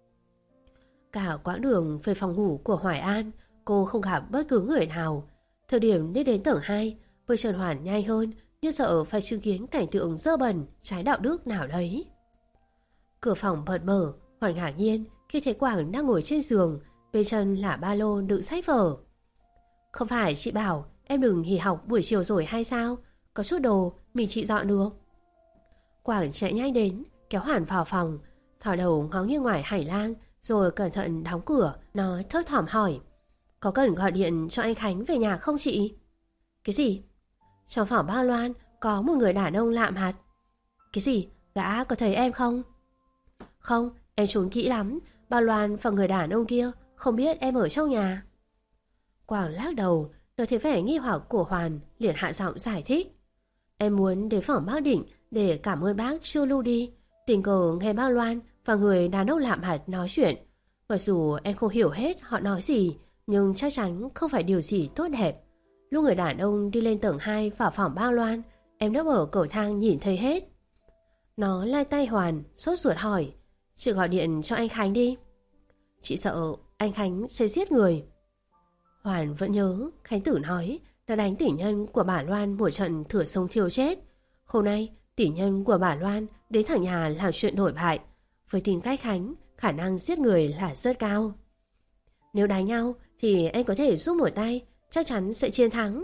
Cả quãng đường về phòng ngủ của Hoài An, cô không gặp bất cứ người nào. Thời điểm đi đến tầng hai, bước chân Hoàn nhanh hơn như sợ phải chứng kiến cảnh tượng dơ bẩn, trái đạo đức nào đấy. Cửa phòng bật mở, Hoàn ngạc nhiên khi thấy Quảng đang ngồi trên giường, bên chân là ba lô đựng sách vở. Không phải chị bảo em đừng nghỉ học buổi chiều rồi hay sao? Có chút đồ mình chị dọn được. Quảng chạy nhanh đến kéo Hoàn vào phòng. thò đầu ngó nghiêng ngoài hành lang rồi cẩn thận đóng cửa, nói thấp thỏm hỏi: Có cần gọi điện cho anh Khánh về nhà không chị? Cái gì? Trong phòng Ba Loan có một người đàn ông lạ mặt. Cái gì? Gã có thấy em không? Không, em trốn kỹ lắm. Ba Loan và người đàn ông kia không biết em ở trong nhà. Quảng lắc đầu, nói thấy vẻ nghi hoặc của Hoàn, liền hạ giọng giải thích: Em muốn đến phòng bác Định để cảm ơn bác chưa lưu đi. Tình cờ nghe Ba Loan và người đàn ông lạ mặt nói chuyện. Mặc dù em không hiểu hết họ nói gì, nhưng chắc chắn không phải điều gì tốt đẹp. Lúc người đàn ông đi lên tầng hai vào phòng Ba Loan, em đã ở cầu thang nhìn thấy hết. Nó lai tay Hoàn, sốt ruột hỏi: Chị gọi điện cho anh Khánh đi. Chị sợ anh Khánh sẽ giết người. Hoàn vẫn nhớ Khánh Tử nói đã đánh tỷ nhân của bà Loan một trận thửa sông thiêu chết. Hôm nay tỷ nhân của bà Loan đến thẳng nhà làm chuyện đổi bại. Với tính cách Khánh, khả năng giết người là rất cao. Nếu đánh nhau thì em có thể giúp một tay, chắc chắn sẽ chiến thắng.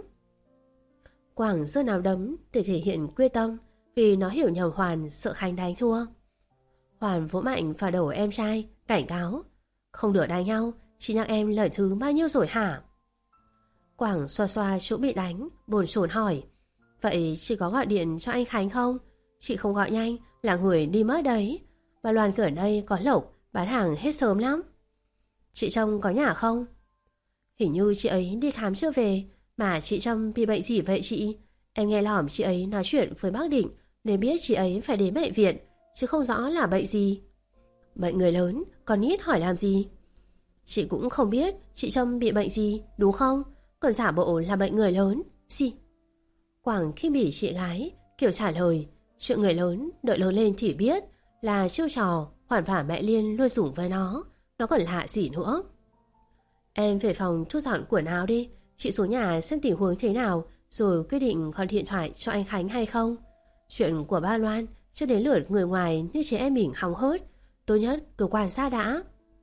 Quảng giơ nắm đấm để thể hiện quyết tâm, vì nó hiểu nhầm Hoàn sợ Khánh đánh thua. Hoàn vỗ mạnh vào đầu em trai, cảnh cáo: Không được đánh nhau, chị nhắc em lần thứ bao nhiêu rồi hả? Quảng xoa xoa chỗ bị đánh, bồn chồn hỏi: Vậy chị có gọi điện cho anh Khánh không? Chị không gọi nhanh là người đi mất đấy. Bà Loan ở đây có lộc, bán hàng hết sớm lắm. Chị Trâm có nhà không? Hình như chị ấy đi khám chưa về. Mà chị Trâm bị bệnh gì vậy chị? Em nghe lỏm chị ấy nói chuyện với bác Định nên biết chị ấy phải đến bệnh viện, chứ không rõ là bệnh gì. Bệnh người lớn, còn ít hỏi làm gì? Chị cũng không biết chị Trâm bị bệnh gì, đúng không? Còn giả bộ là bệnh người lớn. Gì? Quảng khinh bỉ chị gái, kiểu trả lời: Chuyện người lớn, đợi lớn lên thì biết, là chiêu trò Hoàn và mẹ Liên luôn dùng với nó. Nó còn lạ gì nữa. Em về phòng thu dọn quần áo đi. Chị xuống nhà xem tình huống thế nào, rồi quyết định gọi điện thoại cho anh Khánh hay không. Chuyện của Ba Loan chưa đến lượt người ngoài như trẻ em mình hóng hớt. Tốt nhất cứ quan sát đã.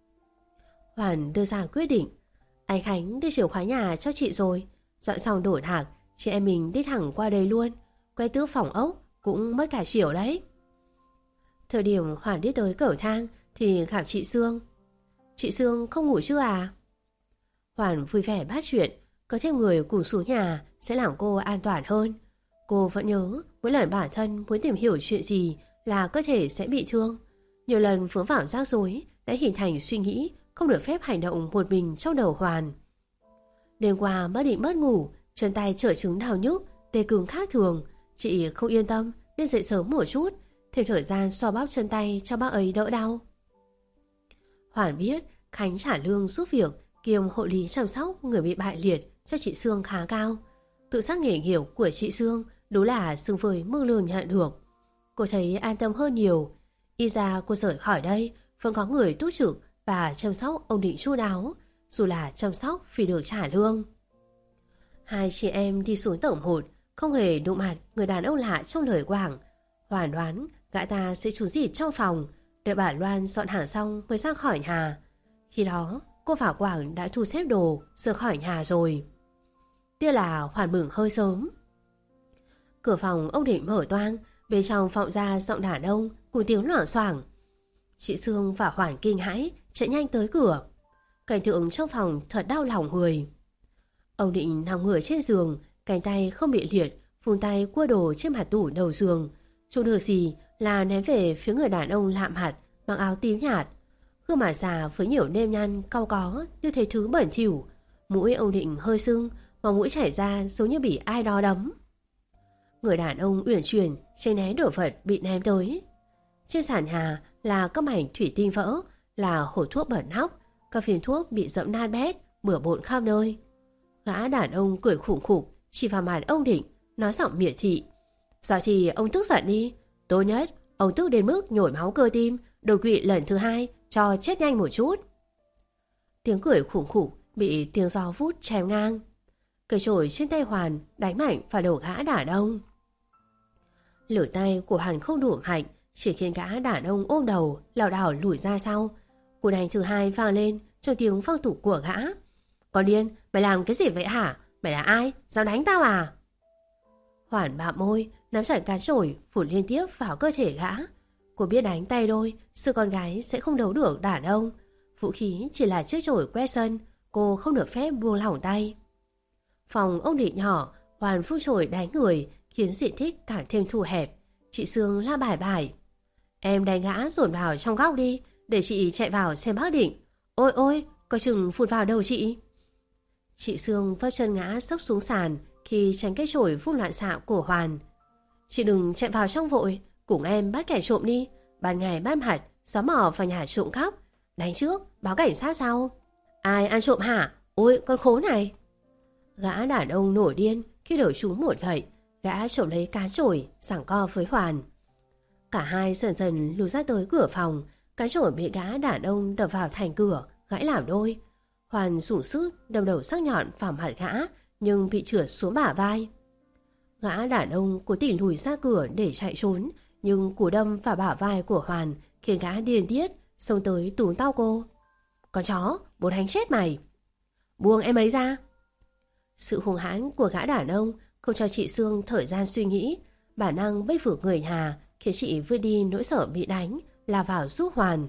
Hoàn đưa ra quyết định: Anh Khánh đưa chìa khóa nhà cho chị rồi. Dọn xong đổ thạc, chị em mình đi thẳng qua đây luôn. Quay tước phòng ốc cũng mất cả chiều đấy. Thời điểm Hoàn đi tới cầu thang thì gặp chị Sương. Chị Sương không ngủ chưa à? Hoàn vui vẻ bắt chuyện, có thêm người cùng xuống nhà sẽ làm cô an toàn hơn. Cô vẫn nhớ mỗi lần bản thân muốn tìm hiểu chuyện gì là cơ thể sẽ bị thương. Nhiều lần vướng vào rắc rối đã hình thành suy nghĩ không được phép hành động một mình trong đầu Hoàn. Đêm qua mất định mất ngủ, chân tay trở chứng đau nhức, tê cứng khác thường. Chị không yên tâm nên dậy sớm một chút, thêm thời gian xoa bóp chân tay cho bác ấy đỡ đau. Hoàn biết Khánh trả lương giúp việc kiêm hộ lý chăm sóc người bị bại liệt cho chị Sương khá cao. Tự giác nghề nghiệp của chị Sương đúng là xứng với mức lương nhận được. Cô thấy an tâm hơn nhiều. Y ra cô rời khỏi đây vẫn có người túc trực và chăm sóc ông Định chu đáo, dù là chăm sóc vì được trả lương. Hai chị em đi xuống tầng một, không hề đụng mặt người đàn ông lạ trong lời Quảng. Hoàn đoán gã ta sẽ trú gì trong phòng, đợi bà Loan dọn hàng xong mới ra khỏi nhà. Khi đó cô và Quảng đã thu xếp đồ rời khỏi nhà rồi. Tiếc là Hoàn mừng hơi sớm. Cửa phòng ông Định mở toang, bên trong vọng ra giọng đàn ông cùng tiếng loảng xoảng. Chị Sương và Hoàn kinh hãi chạy nhanh tới cửa. Cảnh tượng trong phòng thật đau lòng người. Ông Định nằm ngửa trên giường, cánh tay không bị liệt, vùng tay cua đồ trên mặt tủ đầu giường. Chỗ được gì là ném về phía người đàn ông lạ mặt mặc áo tím nhạt. Gương mặt già với nhiều nếp nhăn cau có như thấy thứ bẩn thỉu. Mũi ông Định hơi sưng, mà mũi chảy ra giống như bị ai đó đấm. Người đàn ông uyển chuyển tránh né đồ vật bị ném tới. Trên sàn nhà là các mảnh thủy tinh vỡ, là hộp thuốc bẩn nóc, các viên thuốc bị dẫm nát bét, bừa bộn khắp nơi. Gã đàn ông cười khủng khục chỉ vào mặt ông Định, nói giọng miệt thị: Giờ thì ông tức giận đi, tốt nhất ông tức đến mức nhồi máu cơ tim, đột quỵ lần thứ hai, cho chết nhanh một chút. Tiếng cười khủng khục bị tiếng gió vút chém ngang. Cây chổi trên tay Hoàn đánh mạnh vào đầu gã đàn ông. Lửa tay của Hoàn không đủ mạnh, chỉ khiến gã đàn ông ôm đầu lảo đảo lùi ra sau. Cú đánh thứ hai vang lên trong tiếng vang tục của gã: Con điên, mày làm cái gì vậy hả? Mày là ai? Dám đánh tao à? Hoàn bạm môi, nắm chặt cán chổi phủ liên tiếp vào cơ thể gã. Cô biết đánh tay đôi, sư con gái sẽ không đấu được đàn ông. Vũ khí chỉ là chiếc chổi quét sân, cô không được phép buông lỏng tay. Phòng ông Định nhỏ, Hoàn phúc chổi đánh người khiến diện tích càng thêm thu hẹp. Chị Sương la bài bài. Em đánh gã dồn vào trong góc đi, để chị chạy vào xem bác Định. Ôi ôi, coi chừng phụt vào đầu chị. Chị Sương vấp chân ngã sấp xuống sàn khi tránh cái chổi vung loạn xạ của Hoàn. Chị đừng chạy vào trong vội, cùng em bắt kẻ trộm đi. Ban ngày ban mặt, gió mò vào nhà trộm cắp. Đánh trước, báo cảnh sát sau. Ai ăn trộm hả? Ôi, con khốn này. Gã đàn ông nổi điên khi đổ trúng một gậy. Gã trộm lấy cá chổi, giằng co với Hoàn. Cả hai dần dần lùi ra tới cửa phòng. Cá chổi bị gã đàn ông đập vào thành cửa, gãy làm đôi. Hoàn dùng sức đâm đầu sắc nhọn vào mặt gã, nhưng bị trượt xuống bả vai. Gã đàn ông cố tình lùi ra cửa để chạy trốn, nhưng cú đâm vào bả vai của Hoàn khiến gã điên tiết, xông tới túm tóc cô. Con chó, bố đánh chết mày. Buông em ấy ra. Sự hung hãn của gã đàn ông không cho chị Sương thời gian suy nghĩ. Bản năng vây phủ người nhà khiến chị vơi đi nỗi sợ bị đánh, là vào giúp Hoàn.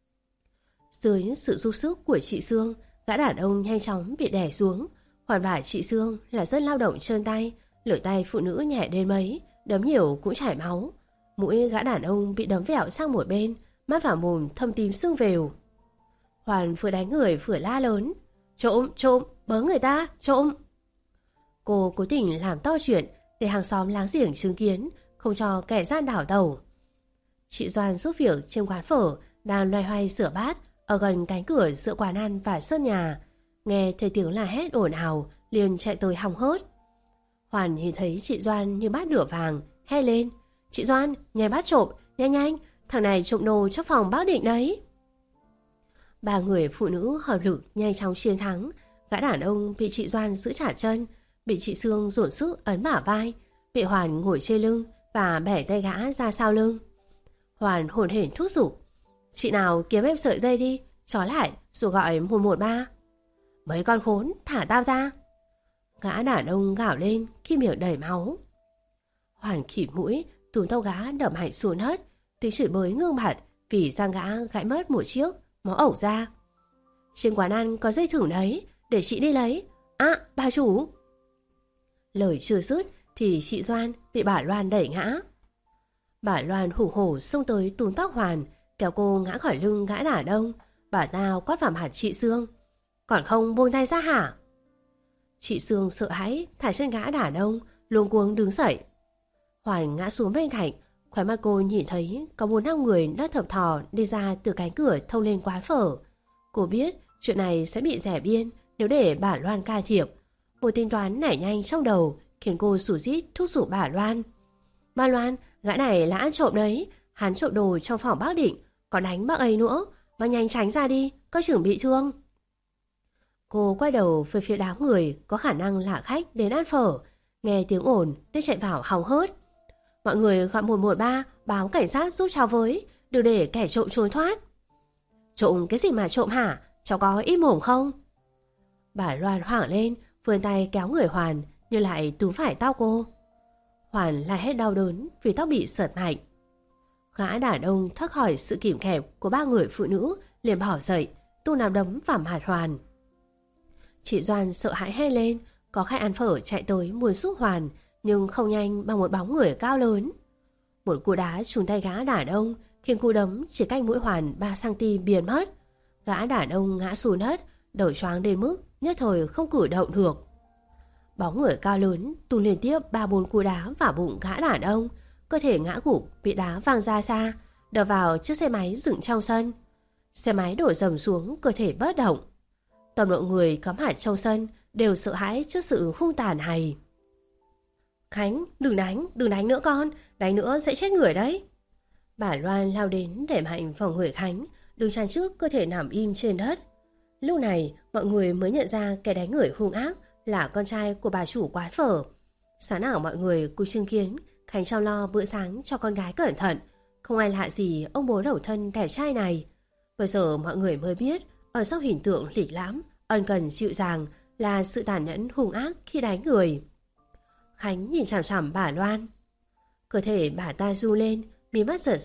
Dưới sự giúp sức của chị Sương, gã đàn ông nhanh chóng bị đè xuống. Hoàn và chị Sương là dân lao động trơn tay, lưỡi tay phụ nữ nhẹ đến mấy, đấm nhiều cũng chảy máu. Mũi gã đàn ông bị đấm vẹo sang một bên, mắt vào mồm thâm tím sưng vèo. Hoàn vừa đánh người vừa la lớn. Trộm, trộm, bớ người ta, trộm. Cô cố tình làm to chuyện để hàng xóm láng giềng chứng kiến, không cho kẻ gian đảo tàu. Chị Doan giúp việc trên quán phở đang loay hoay rửa bát ở gần cánh cửa giữa quán ăn và sân nhà. Nghe thấy tiếng la hét ồn ào, liền chạy tới hòng hớt. Hoàn nhìn thấy chị Doan như bát nửa vàng, hét lên. Chị Doan, nhảy bắt trộm, nhanh nhanh, thằng này trộm đồ trong phòng bác Định đấy. Ba người phụ nữ hợp lực nhanh chóng chiến thắng. Gã đàn ông bị chị Doan giữ chặt chân, bị chị Sương dồn sức ấn bả vai, bị Hoàn ngồi trên lưng và bẻ tay gã ra sau lưng. Hoàn hồn hển thúc giục. Chị nào kiếm em sợi dây đi, trói lại rồi gọi một một ba. Mấy con khốn, thả tao ra. Gã đàn ông gào lên khi miệng đầy máu. Hoàn khịt mũi, túm tao gã đập mạnh xuống đất, tiếng chửi bới ngưng bặt vì răng gã gãy mất một chiếc, máu ẩu ra. Trên quán ăn có dây thừng đấy, để chị đi lấy. À, bà chủ. Lời chưa dứt thì chị Doan bị bà Loan đẩy ngã. Bà Loan hùng hổ xông tới túm tóc Hoàn, kéo cô ngã khỏi lưng gã đàn ông. Bà ta quát vào mặt chị Sương. Còn không buông tay ra hả? Chị Sương sợ hãi thả chân gã đàn ông, luống cuống đứng dậy. Hoàn ngã xuống bên cạnh, khóe mắt cô nhìn thấy có bốn năm người đã thập thò đi ra từ cánh cửa thông lên quán phở. Cô biết chuyện này sẽ bị rẻ biên nếu để bà Loan can thiệp. Một tính toán nảy nhanh trong đầu khiến cô rủ rít thúc giục bà Loan. Bà Loan, gã này là ăn trộm đấy, hắn trộm đồ trong phòng bác Định, còn đánh bác ấy nữa, bà nhanh tránh ra đi, có chừng bị thương. Cô quay đầu về phía đám người có khả năng là khách đến ăn phở, nghe tiếng ồn nên chạy vào hòng hớt. Mọi người gọi một một ba báo cảnh sát giúp cháu với, đừng để kẻ trộm trốn thoát. Trộm cái gì mà trộm hả? Cháu có ít mồm không? Bà Loan hoảng lên, vươn tay kéo người Hoàn nhưng lại túm phải tóc cô. Hoàn la hét đau đớn vì tóc bị sượt mạnh. Gã đàn ông thoát khỏi sự kìm kẹp của ba người phụ nữ, liền bỏ dậy, tung nắm đấm vào mặt Hoàn. Chị Doan sợ hãi hét lên, có khách ăn phở chạy tới muốn giúp Hoàn, nhưng không nhanh bằng một bóng người cao lớn. Một cú đá trúng tay gã đàn ông khiến cú đấm chỉ cách mũi Hoàn ba xăng-ti-mét biến mất. Gã đàn ông ngã xuống đất, đầu choáng đến mức nhất thời không cử động được. Bóng người cao lớn tung liên tiếp ba bốn cú đá vào bụng gã đàn ông, cơ thể ngã gục bị đá văng ra xa, đập vào chiếc xe máy dựng trong sân. Xe máy đổ dầm xuống, cơ thể bất động. Toàn bộ người có mặt trong sân đều sợ hãi trước sự hung tàn này. Khánh, đừng đánh, đừng đánh nữa con, đánh nữa sẽ chết người đấy. Bà Loan lao đến để mạnh vào người Khánh, đứng chắn trước cơ thể nằm im trên đất. Lúc này mọi người mới nhận ra kẻ đánh người hung ác là con trai của bà chủ quán phở. Sáng nào mọi người cùng chứng kiến Khánh chăm lo bữa sáng cho con gái cẩn thận, không ai lạ gì ông bố đẩu thân đẹp trai này. Bây giờ mọi người mới biết ở sau hình tượng lịch lãm, ân cần dịu dàng là sự tàn nhẫn hung ác khi đánh người. Khánh nhìn chằm chằm bà Loan. Cơ thể bà ta run lên, mí mắt giật giật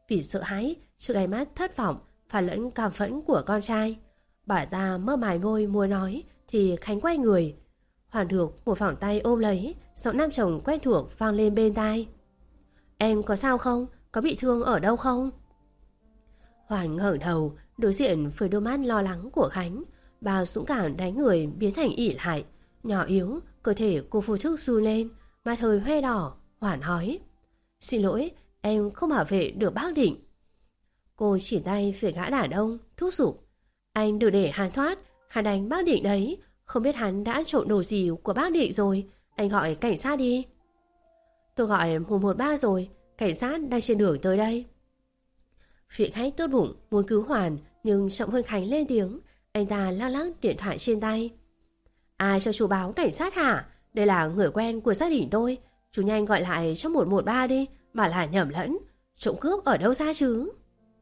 vì sợ hãi trước ánh mắt thất vọng và lẫn cảm phẫn của con trai. Bà ta mơ mải môi muốn nói thì Khánh quay người. Hoàn được một vòng tay ôm lấy, giọng nam chồng quen thuộc vang lên bên tai. Em có sao không? Có bị thương ở đâu không? Hoàn ngẩng đầu, đối diện với đôi mắt lo lắng của Khánh. Bà dũng cảm đánh người biến thành ỉ lại, nhỏ yếu, cơ thể cô vô thức run lên, mặt hơi hoe đỏ. Hoàn nói: Xin lỗi, em không bảo vệ được bác Định. Cô chỉ tay về gã đàn ông, thúc giục: Anh đừng để hắn thoát, hắn đánh bác Định đấy. Không biết hắn đã trộm đồ gì của bác Định rồi, anh gọi cảnh sát đi. Tôi gọi một một ba rồi, cảnh sát đang trên đường tới đây. Vị khách tốt bụng muốn cứu Hoàn, nhưng chậm hơn Khánh lên tiếng. Anh ta lắc lắc điện thoại trên tay. Ai cho chú báo cảnh sát hả? Đây là người quen của gia đình tôi. Chú nhanh gọi lại cho một một ba đi, mà là nhầm lẫn. Trộm cướp ở đâu ra chứ?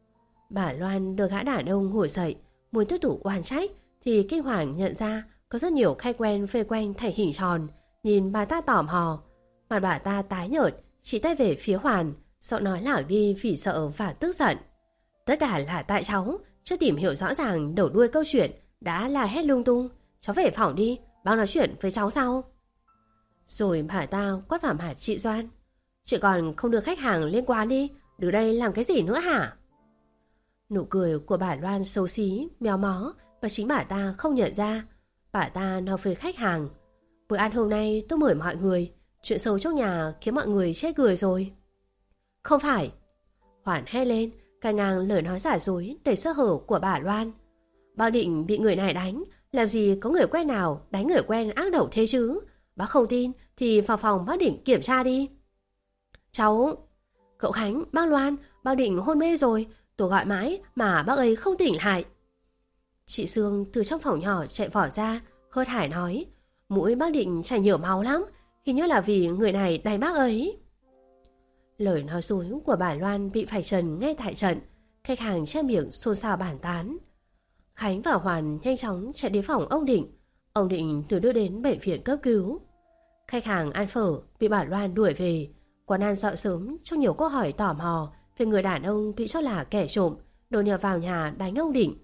Bà Loan đưa gã đàn ông ngồi dậy, muốn tiếp tục oan trách thì kinh hoàng nhận ra có rất nhiều khách quen vây quanh thành hình tròn, nhìn bà ta tò mò. Mặt bà ta tái nhợt, chỉ tay về phía Hoàn, giọng nói lảng đi vì sợ và tức giận. Tất cả là tại cháu, chưa tìm hiểu rõ ràng đầu đuôi câu chuyện, đã là hét lung tung. Cháu về phòng đi, bác nói chuyện với cháu sau. Rồi bà ta quát vào mặt chị Doan. Chị còn không đưa khách hàng lên quán đi, từ đây làm cái gì nữa hả? Nụ cười của bà Loan xấu xí, méo mó và chính bà ta không nhận ra. Bà ta nói với khách hàng: Bữa ăn hôm nay tôi mời mọi người, chuyện xấu trong nhà khiến mọi người chết cười rồi. Không phải. Hoàn hét lên, càn ngang lời nói giả dối đầy sơ hở của bà Loan. Bác Định bị người này đánh, làm gì có người quen nào đánh người quen ác độc thế chứ? Bác không tin thì vào phòng bác Định kiểm tra đi. Cháu... Cậu Khánh, bác Loan, bác Định hôn mê rồi, tôi gọi mãi mà bác ấy không tỉnh lại. Chị Sương từ trong phòng nhỏ chạy vỏ ra, hớt hải nói: Mũi bác Định chảy nhiều máu lắm, hình như là vì người này đánh bác ấy. Lời nói dối của bà Loan bị vạch trần ngay tại trận, khách hàng che miệng xôn xao bàn tán. Khánh và Hoàn nhanh chóng chạy đến phòng ông Định. Ông Định được đưa đến bệnh viện cấp cứu. Khách hàng ăn phở bị bà Loan đuổi về. Quán ăn dọn sớm trong nhiều câu hỏi tò mò về người đàn ông bị cho là kẻ trộm đột nhập vào nhà đánh ông Định.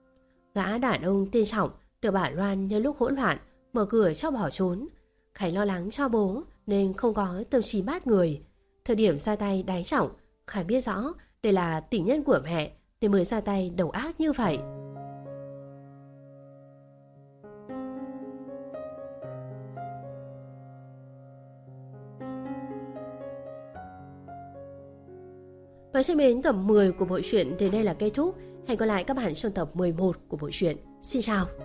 Gã đàn ông tên Trọng được bà Loan nhân lúc hỗn loạn mở cửa cho bỏ trốn. Khánh lo lắng cho bố nên không có tâm trí bắt người. Thời điểm ra tay đánh Trọng, Khánh biết rõ đây là tình nhân của mẹ nên mới ra tay độc ác như vậy. Và trên đến tập mười của bộ truyện đến đây là kết thúc. Hẹn gặp lại các bạn trong tập mười một của bộ truyện. Xin chào.